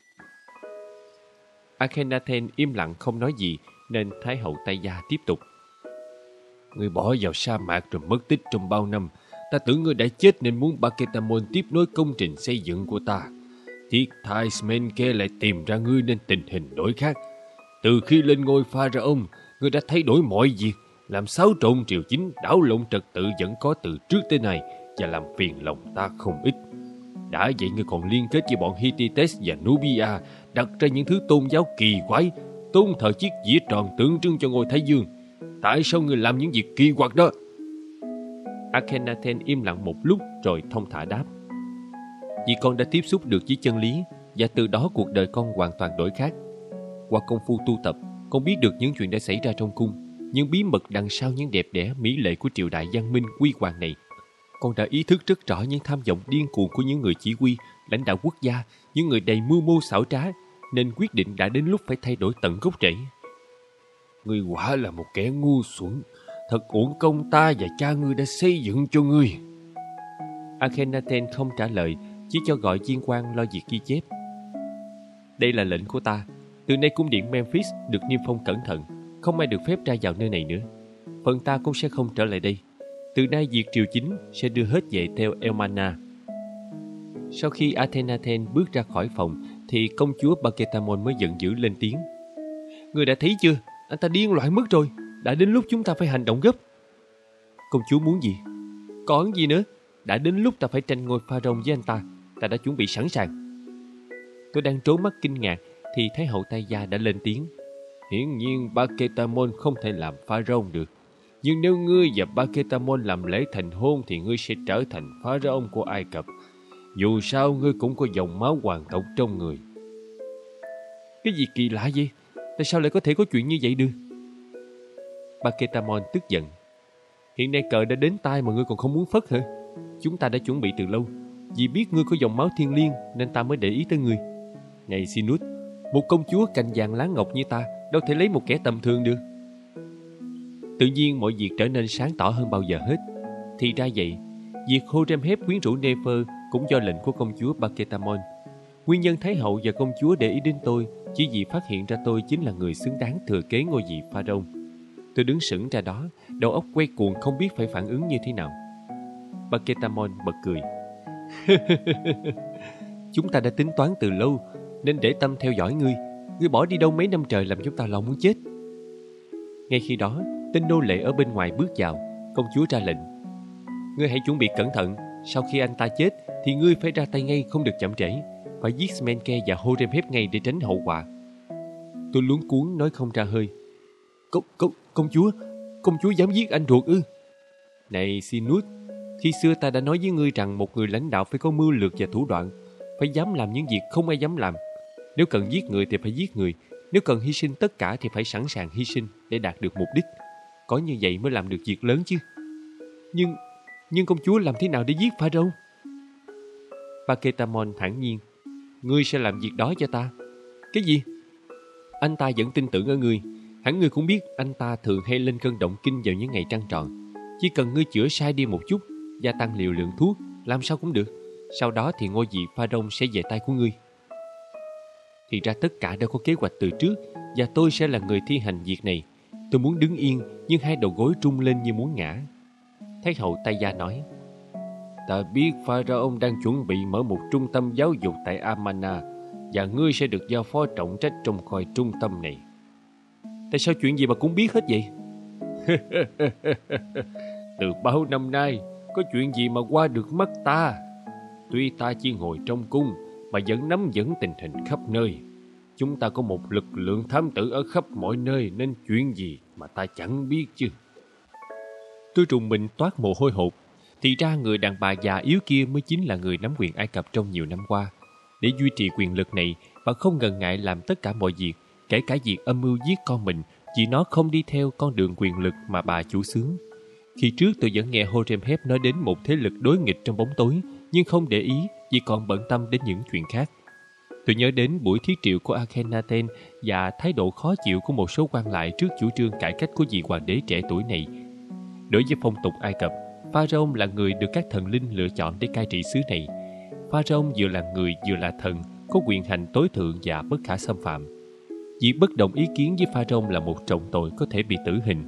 Akhenaten im lặng không nói gì, nên Thái hậu Tay Gia tiếp tục: Ngươi bỏ vào sa mạc rồi mất tích trong bao năm. Ta tưởng ngươi đã chết nên muốn Paketamon tiếp nối công trình xây dựng của ta. Thiết Thaismenke lại tìm ra ngươi nên tình hình đổi khác. Từ khi lên ngôi Pharaoh, ngươi đã thay đổi mọi việc, làm xáo trộn triều chính, đảo lộn trật tự vẫn có từ trước tới nay, và làm phiền lòng ta không ít. Đã vậy ngươi còn liên kết với bọn Hittites và Nubia, đặt ra những thứ tôn giáo kỳ quái, tôn thờ chiếc dĩa tròn tượng trưng cho ngôi Thái Dương. Tại sao ngươi làm những việc kỳ quặc đó? Akhenaten im lặng một lúc rồi thông thả đáp: Vì con đã tiếp xúc được với chân lý, và từ đó cuộc đời con hoàn toàn đổi khác. Qua công phu tu tập, con biết được những chuyện đã xảy ra trong cung, những bí mật đằng sau những đẹp đẽ mỹ lệ của triều đại văn minh huy hoàng này. Con đã ý thức rất rõ những tham vọng điên cuồng của những người chỉ huy, lãnh đạo quốc gia, những người đầy mưu mô xảo trá, nên quyết định đã đến lúc phải thay đổi tận gốc rễ. Ngươi quả là một kẻ ngu xuẩn, thật uổng công ta và cha ngươi đã xây dựng cho ngươi. Akhenaten không trả lời, chỉ cho gọi viên quan lo việc ghi chép. Đây là lệnh của ta. Từ nay cung điện Memphis được niêm phong cẩn thận, không ai được phép ra vào nơi này nữa. Phần ta cũng sẽ không trở lại đây. Từ nay việc triều chính sẽ đưa hết về theo Elmana. Sau khi Akhenaten bước ra khỏi phòng thì công chúa Paketamon mới giận dữ lên tiếng: Ngươi đã thấy chưa? Anh ta điên loạn mất rồi. Đã đến lúc chúng ta phải hành động gấp. Công chúa muốn gì? Còn gì nữa? Đã đến lúc ta phải tranh ngôi Pharaoh với anh ta. Ta đã chuẩn bị sẵn sàng. Tôi đang trố mắt kinh ngạc thì Thái hậu Tay Gia đã lên tiếng: Hiển nhiên Paketamon không thể làm Pharaoh được. Nhưng nếu ngươi và Paketamon làm lễ thành hôn thì ngươi sẽ trở thành Pharaoh của Ai Cập. Dù sao ngươi cũng có dòng máu hoàng tộc trong người. Cái gì kỳ lạ vậy? Tại sao lại có thể có chuyện như vậy được? Paketamon tức giận: Hiện nay cờ đã đến tai mà ngươi còn không muốn phất hả? Chúng ta đã chuẩn bị từ lâu. Vì biết ngươi có dòng máu thiên liêng nên ta mới để ý tới ngươi. Này Sinut, một công chúa cành vàng lá ngọc như ta đâu thể lấy một kẻ tầm thường được. Tự nhiên mọi việc trở nên sáng tỏ hơn bao giờ hết. Thì ra vậy, việc Horemheb quyến rũ Nefer cũng do lệnh của công chúa Paketamon. Nguyên nhân Thái hậu và công chúa để ý đến tôi chỉ vì phát hiện ra tôi chính là người xứng đáng thừa kế ngôi vị Pharaoh. Tôi đứng sững ra đó, đầu óc quay cuồng không biết phải phản ứng như thế nào. Paketamon bật cười. Chúng ta đã tính toán từ lâu nên để tâm theo dõi ngươi. Ngươi bỏ đi đâu mấy năm trời làm chúng ta lo muốn chết. Ngay khi đó, tên nô lệ ở bên ngoài bước vào. Công chúa ra lệnh: Ngươi hãy chuẩn bị cẩn thận. Sau khi anh ta chết thì ngươi phải ra tay ngay, không được chậm trễ. Phải giết Smenke và Horemheb ngay để tránh hậu quả. Tôi luống cuống nói không ra hơi. Công, công, công chúa, công chúa dám giết anh ruột ư? Này Sinus, khi xưa ta đã nói với ngươi rằng một người lãnh đạo phải có mưu lược và thủ đoạn, phải dám làm những việc không ai dám làm. Nếu cần giết người thì phải giết người, nếu cần hy sinh tất cả thì phải sẵn sàng hy sinh để đạt được mục đích. Có như vậy mới làm được việc lớn chứ. Nhưng, nhưng công chúa làm thế nào để giết Pharaoh? Paketamon thản nhiên. Ngươi sẽ làm việc đó cho ta. Cái gì? Anh ta vẫn tin tưởng ở ngươi. Hẳn ngươi cũng biết anh ta thường hay lên cơn động kinh vào những ngày trăng tròn. Chỉ cần ngươi chữa sai đi một chút, gia tăng liều lượng thuốc, làm sao cũng được. Sau đó thì ngôi vị Pharaoh sẽ về tay của ngươi. Thì ra tất cả đã có kế hoạch từ trước, và tôi sẽ là người thi hành việc này. Tôi muốn đứng yên, nhưng hai đầu gối trung lên như muốn ngã. Thái hậu Taya nói, ta biết Pharaoh đang chuẩn bị mở một trung tâm giáo dục tại Amana, và ngươi sẽ được giao phó trọng trách trông coi trung tâm này. Tại sao chuyện gì mà cũng biết hết vậy? Từ bao năm nay, có chuyện gì mà qua được mắt ta? Tuy ta chỉ ngồi trong cung, mà vẫn nắm vững tình hình khắp nơi. Chúng ta có một lực lượng thám tử ở khắp mọi nơi, nên chuyện gì mà ta chẳng biết chứ. Tôi trùng mình toát mồ hôi hột. Thì ra người đàn bà già yếu kia mới chính là người nắm quyền Ai Cập trong nhiều năm qua. Để duy trì quyền lực này, bà không ngần ngại làm tất cả mọi việc, kể cả việc âm mưu giết con mình, vì nó không đi theo con đường quyền lực mà bà chủ xướng. Khi trước tôi vẫn nghe Horemheb nói đến một thế lực đối nghịch trong bóng tối, nhưng không để ý vì còn bận tâm đến những chuyện khác. Tôi nhớ đến buổi thiết triệu của Akhenaten và thái độ khó chịu của một số quan lại trước chủ trương cải cách của vị hoàng đế trẻ tuổi này. Đối với phong tục Ai Cập, Pharaoh là người được các thần linh lựa chọn để cai trị xứ này. Pharaoh vừa là người vừa là thần, có quyền hành tối thượng và bất khả xâm phạm. Việc bất đồng ý kiến với Pharaoh là một trọng tội có thể bị tử hình.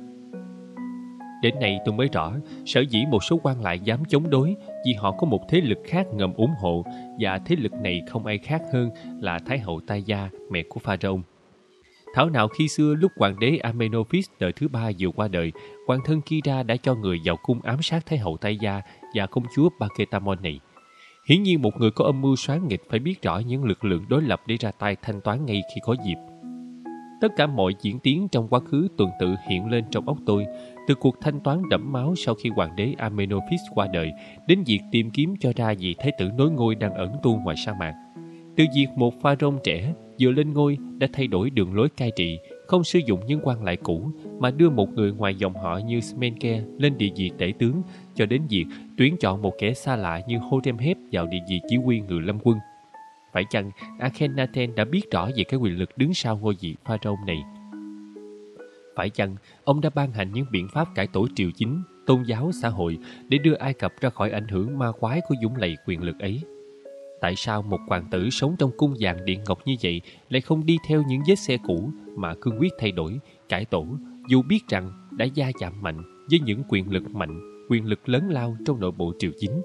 Đến nay tôi mới rõ sở dĩ một số quan lại dám chống đối vì họ có một thế lực khác ngầm ủng hộ, và thế lực này không ai khác hơn là Thái hậu Taya, mẹ của Pharaoh. Thảo nào khi xưa lúc hoàng đế Amenophis đời thứ ba vừa qua đời, hoàng thân Kira đã cho người vào cung ám sát Thái hậu Taya và công chúa Paketamon này. Hiển nhiên một người có âm mưu soán nghịch phải biết rõ những lực lượng đối lập để ra tay thanh toán ngay khi có dịp. Tất cả mọi diễn tiến trong quá khứ tuần tự hiện lên trong óc tôi, từ cuộc thanh toán đẫm máu sau khi hoàng đế Amenophis qua đời, đến việc tìm kiếm cho ra vị thái tử nối ngôi đang ẩn tu ngoài sa mạc. Từ việc một pharaoh trẻ vừa lên ngôi đã thay đổi đường lối cai trị, không sử dụng những quan lại cũ mà đưa một người ngoài dòng họ như Smenke lên địa vị tể tướng, cho đến việc tuyển chọn một kẻ xa lạ như Horemheb vào địa vị chỉ huy ngự lâm quân. Phải chăng Akhenaten đã biết rõ về cái quyền lực đứng sau ngôi vị pharaoh này? Phải chăng ông đã ban hành những biện pháp cải tổ triều chính, tôn giáo, xã hội để đưa Ai Cập ra khỏi ảnh hưởng ma quái của dũng lầy quyền lực ấy? Tại sao một hoàng tử sống trong cung vàng điện ngọc như vậy lại không đi theo những vết xe cũ mà cương quyết thay đổi, cải tổ, dù biết rằng đã va chạm mạnh với những quyền lực mạnh, quyền lực lớn lao trong nội bộ triều chính?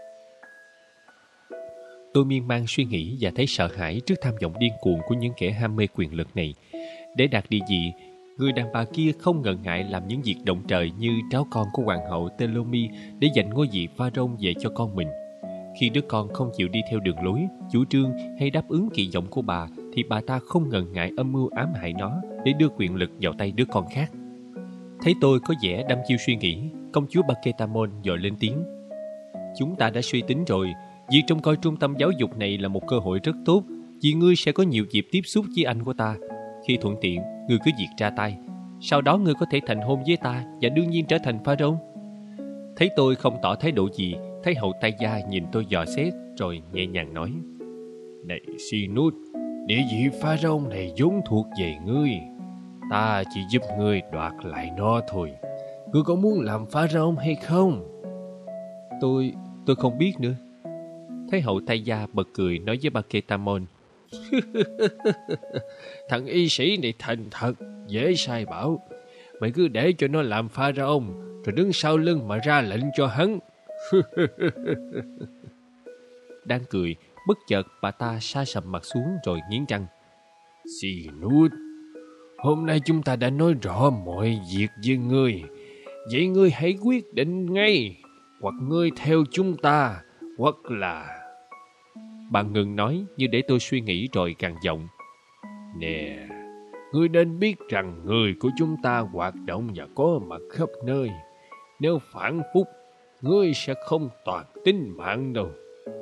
Tôi miên man suy nghĩ và thấy sợ hãi trước tham vọng điên cuồng của những kẻ ham mê quyền lực này. Để đạt địa vị, người đàn bà kia không ngần ngại làm những việc động trời như tráo con của hoàng hậu Telomi để giành ngôi vị pharaoh về cho con mình. Khi đứa con không chịu đi theo đường lối, chủ trương hay đáp ứng kỳ vọng của bà, thì bà ta không ngần ngại âm mưu ám hại nó để đưa quyền lực vào tay đứa con khác. Thấy tôi có vẻ đăm chiêu suy nghĩ, công chúa Paketamon vội lên tiếng. Chúng ta đã suy tính rồi, việc trông coi trung tâm giáo dục này là một cơ hội rất tốt, vì ngươi sẽ có nhiều dịp tiếp xúc với anh của ta. Khi thuận tiện, ngươi cứ việc ra tay. Sau đó ngươi có thể thành hôn với ta và đương nhiên trở thành pharaoh. Thấy tôi không tỏ thái độ gì, Thái hậu Taya nhìn tôi dò xét rồi nhẹ nhàng nói: Này Sinus, địa vị pharaoh này vốn thuộc về ngươi. Ta chỉ giúp ngươi đoạt lại nó thôi. Ngươi có muốn làm pharaoh hay không? Tôi... tôi không biết nữa. Thái hậu Taya bật cười nói với Paketamon: Thằng y sĩ này thành thật, dễ sai bảo. Mày cứ để cho nó làm pharaoh, rồi đứng sau lưng mà ra lệnh cho hắn. Đang cười, bất chợt bà ta sa sầm mặt xuống rồi nghiến răng. Sinus, hôm nay chúng ta đã nói rõ mọi việc với ngươi. Vậy ngươi hãy quyết định ngay. hoặc ngươi theo chúng ta, hoặc là... Bà ngừng nói như để tôi suy nghĩ rồi gằn giọng. Nè, ngươi nên biết rằng người của chúng ta hoạt động và có mặt khắp nơi. Nếu phản phúc, ngươi sẽ không toàn tính mạng đâu.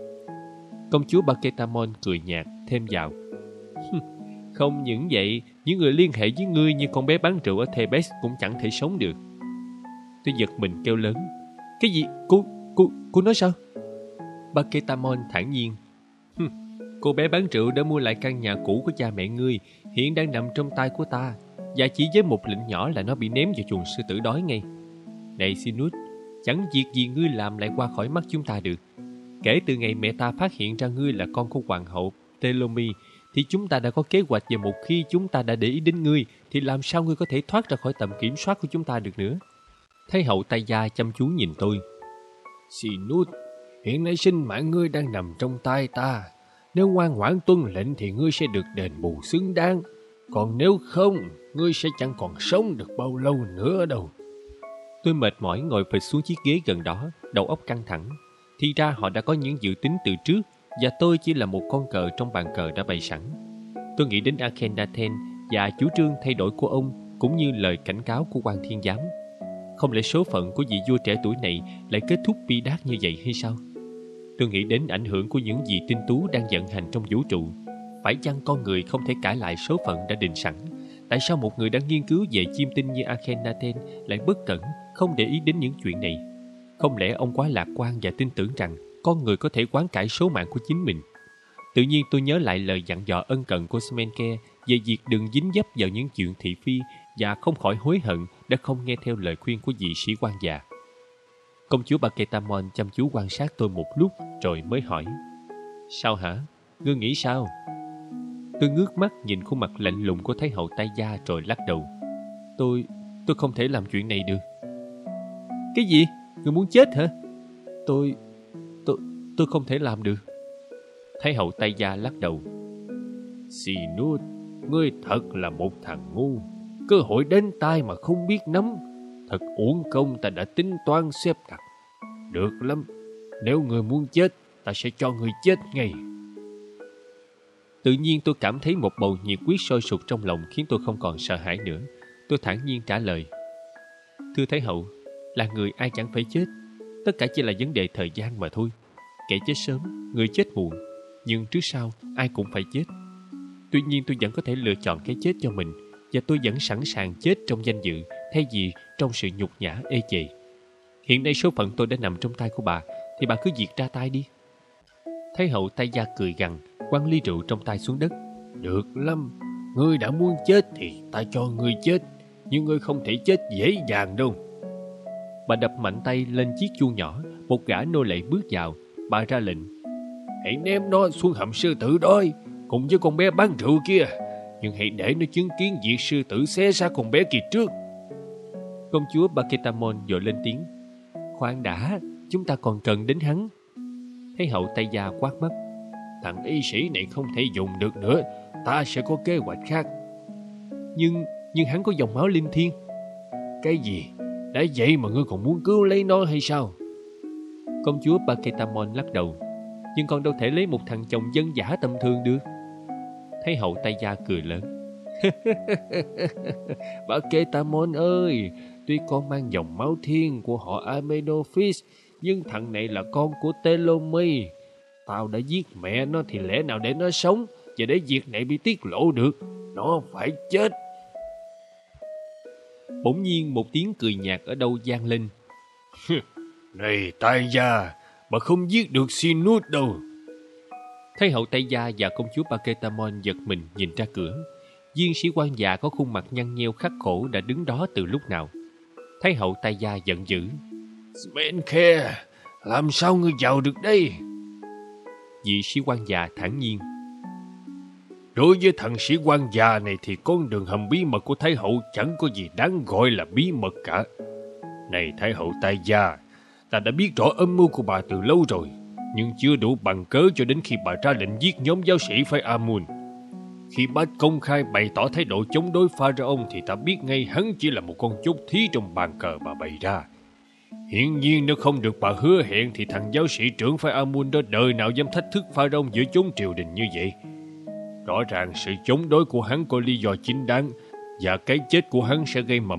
Công chúa Baketamon cười nhạt thêm vào. Không những vậy, những người liên hệ với ngươi như con bé bán rượu ở Thebes cũng chẳng thể sống được. Tôi giật mình kêu lớn. Cái gì? Cô, cô, cô nói sao? Baketamon thản nhiên. Cô bé bán rượu đã mua lại căn nhà cũ của cha mẹ ngươi, hiện đang nằm trong tay của ta, và chỉ với một lệnh nhỏ là nó bị ném vào chuồng sư tử đói ngay. Này Sinus, chẳng việc gì ngươi làm lại qua khỏi mắt chúng ta được. Kể từ ngày mẹ ta phát hiện ra ngươi là con của hoàng hậu Telomy, thì chúng ta đã có kế hoạch, và một khi chúng ta đã để ý đến ngươi, thì làm sao ngươi có thể thoát ra khỏi tầm kiểm soát của chúng ta được nữa? Thái hậu Taya chăm chú nhìn tôi. Sinus, hiện nay sinh mạng ngươi đang nằm trong tay ta. Nếu ngoan ngoãn tuân lệnh thì ngươi sẽ được đền bù xứng đáng. Còn nếu không, ngươi sẽ chẳng còn sống được bao lâu nữa đâu. Tôi mệt mỏi ngồi phịch xuống chiếc ghế gần đó, đầu óc căng thẳng. Thì ra họ đã có những dự tính từ trước, và tôi chỉ là một con cờ trong bàn cờ đã bày sẵn. Tôi nghĩ đến Akhenaten và chủ trương thay đổi của ông, cũng như lời cảnh cáo của quan thiên giám. Không lẽ số phận của vị vua trẻ tuổi này lại kết thúc bi đát như vậy hay sao? Tôi nghĩ đến ảnh hưởng của những vị tinh tú đang vận hành trong vũ trụ. Phải chăng con người không thể cãi lại số phận đã định sẵn? Tại sao một người đang nghiên cứu về chiêm tinh như Akhenaten lại bất cẩn, không để ý đến những chuyện này? Không lẽ ông quá lạc quan và tin tưởng rằng con người có thể hoán cải số mạng của chính mình? Tự nhiên tôi nhớ lại lời dặn dò ân cần của Smenke về việc đừng dính dấp vào những chuyện thị phi, và không khỏi hối hận đã không nghe theo lời khuyên của vị sĩ quan già. Công chúa Baketamon chăm chú quan sát tôi một lúc rồi mới hỏi. Sao hả? Ngươi nghĩ sao? Tôi ngước mắt nhìn khuôn mặt lạnh lùng của Thái hậu Taya rồi lắc đầu. Tôi, tôi không thể làm chuyện này được. Cái gì? Ngươi muốn chết hả? Tôi, tôi, tôi không thể làm được. Thái hậu Taya lắc đầu. Sinus, ngươi thật là một thằng ngu. Cơ hội đến tai mà không biết nắm. Thật uổng công ta đã tính toán xếp đặt. Được lắm, nếu ngươi muốn chết, ta sẽ cho ngươi chết ngay. Tự nhiên tôi cảm thấy một bầu nhiệt huyết sôi sục trong lòng khiến tôi không còn sợ hãi nữa. Tôi thản nhiên trả lời. Thưa Thái hậu, là người ai chẳng phải chết. Tất cả chỉ là vấn đề thời gian mà thôi. Kẻ chết sớm, người chết muộn, nhưng trước sau ai cũng phải chết. Tuy nhiên tôi vẫn có thể lựa chọn cái chết cho mình, và tôi vẫn sẵn sàng chết trong danh dự thay vì trong sự nhục nhã ê chề. Hiện nay số phận tôi đã nằm trong tay của bà, thì bà cứ việc ra tay đi. Thái hậu Taya cười gằn, quăng ly rượu trong tay xuống đất. Được lắm, ngươi đã muốn chết thì ta cho ngươi chết, nhưng ngươi không thể chết dễ dàng đâu. Bà đập mạnh tay lên chiếc chuông nhỏ. Một gã nô lệ bước vào. Bà ra lệnh. Hãy ném nó xuống hầm sư tử đói cùng với con bé bán rượu kia, nhưng hãy để nó chứng kiến việc sư tử xé xác con bé kia trước. Công chúa Baketamon vội lên tiếng. Khoan đã, chúng ta còn cần đến hắn. Thái hậu Taya quát mắt. Thằng y sĩ này không thể dùng được nữa, ta sẽ có kế hoạch khác. Nhưng, nhưng hắn có dòng máu linh thiêng. Cái gì? Đã vậy mà ngươi còn muốn cứu lấy nó hay sao? Công chúa Baketamon lắc đầu. Nhưng con đâu thể lấy một thằng chồng dân dã tầm thường được. Thái hậu Taya cười lớn. Baketamon ơi, tuy con mang dòng máu thiên của họ Amenophis, nhưng thằng này là con của Telomy. Tao đã giết mẹ nó thì lẽ nào để nó sống, và để việc này bị tiết lộ được, nó phải chết. Bỗng nhiên một tiếng cười nhạt ở đâu vang lên. Này Taya, bà không giết được Sinus đâu. Thái hậu Taya và công chúa Baketamon giật mình nhìn ra cửa. Viên sĩ quan già có khuôn mặt nhăn nheo khắc khổ đã đứng đó từ lúc nào. Thái hậu Taya giận dữ. Smenke, làm sao ngươi vào được đây? Vị sĩ quan già thản nhiên. Đối với thằng sĩ quan già này thì con đường hầm bí mật của Thái hậu chẳng có gì đáng gọi là bí mật cả. Này Thái hậu Taya, ta đã biết rõ âm mưu của bà từ lâu rồi, nhưng chưa đủ bằng cớ cho đến khi bà ra lệnh giết nhóm giáo sĩ phái Amun. Khi bà công khai bày tỏ thái độ chống đối Pharaoh thì ta biết ngay hắn chỉ là một con chốt thí trong bàn cờ bà bày ra. Hiển nhiên nếu không được bà hứa hẹn thì thằng giáo sĩ trưởng phái Amun đó đời nào dám thách thức Pharaoh giữa chốn triều đình như vậy. Rõ ràng sự chống đối của hắn có lý do chính đáng, và cái chết của hắn sẽ gây mầm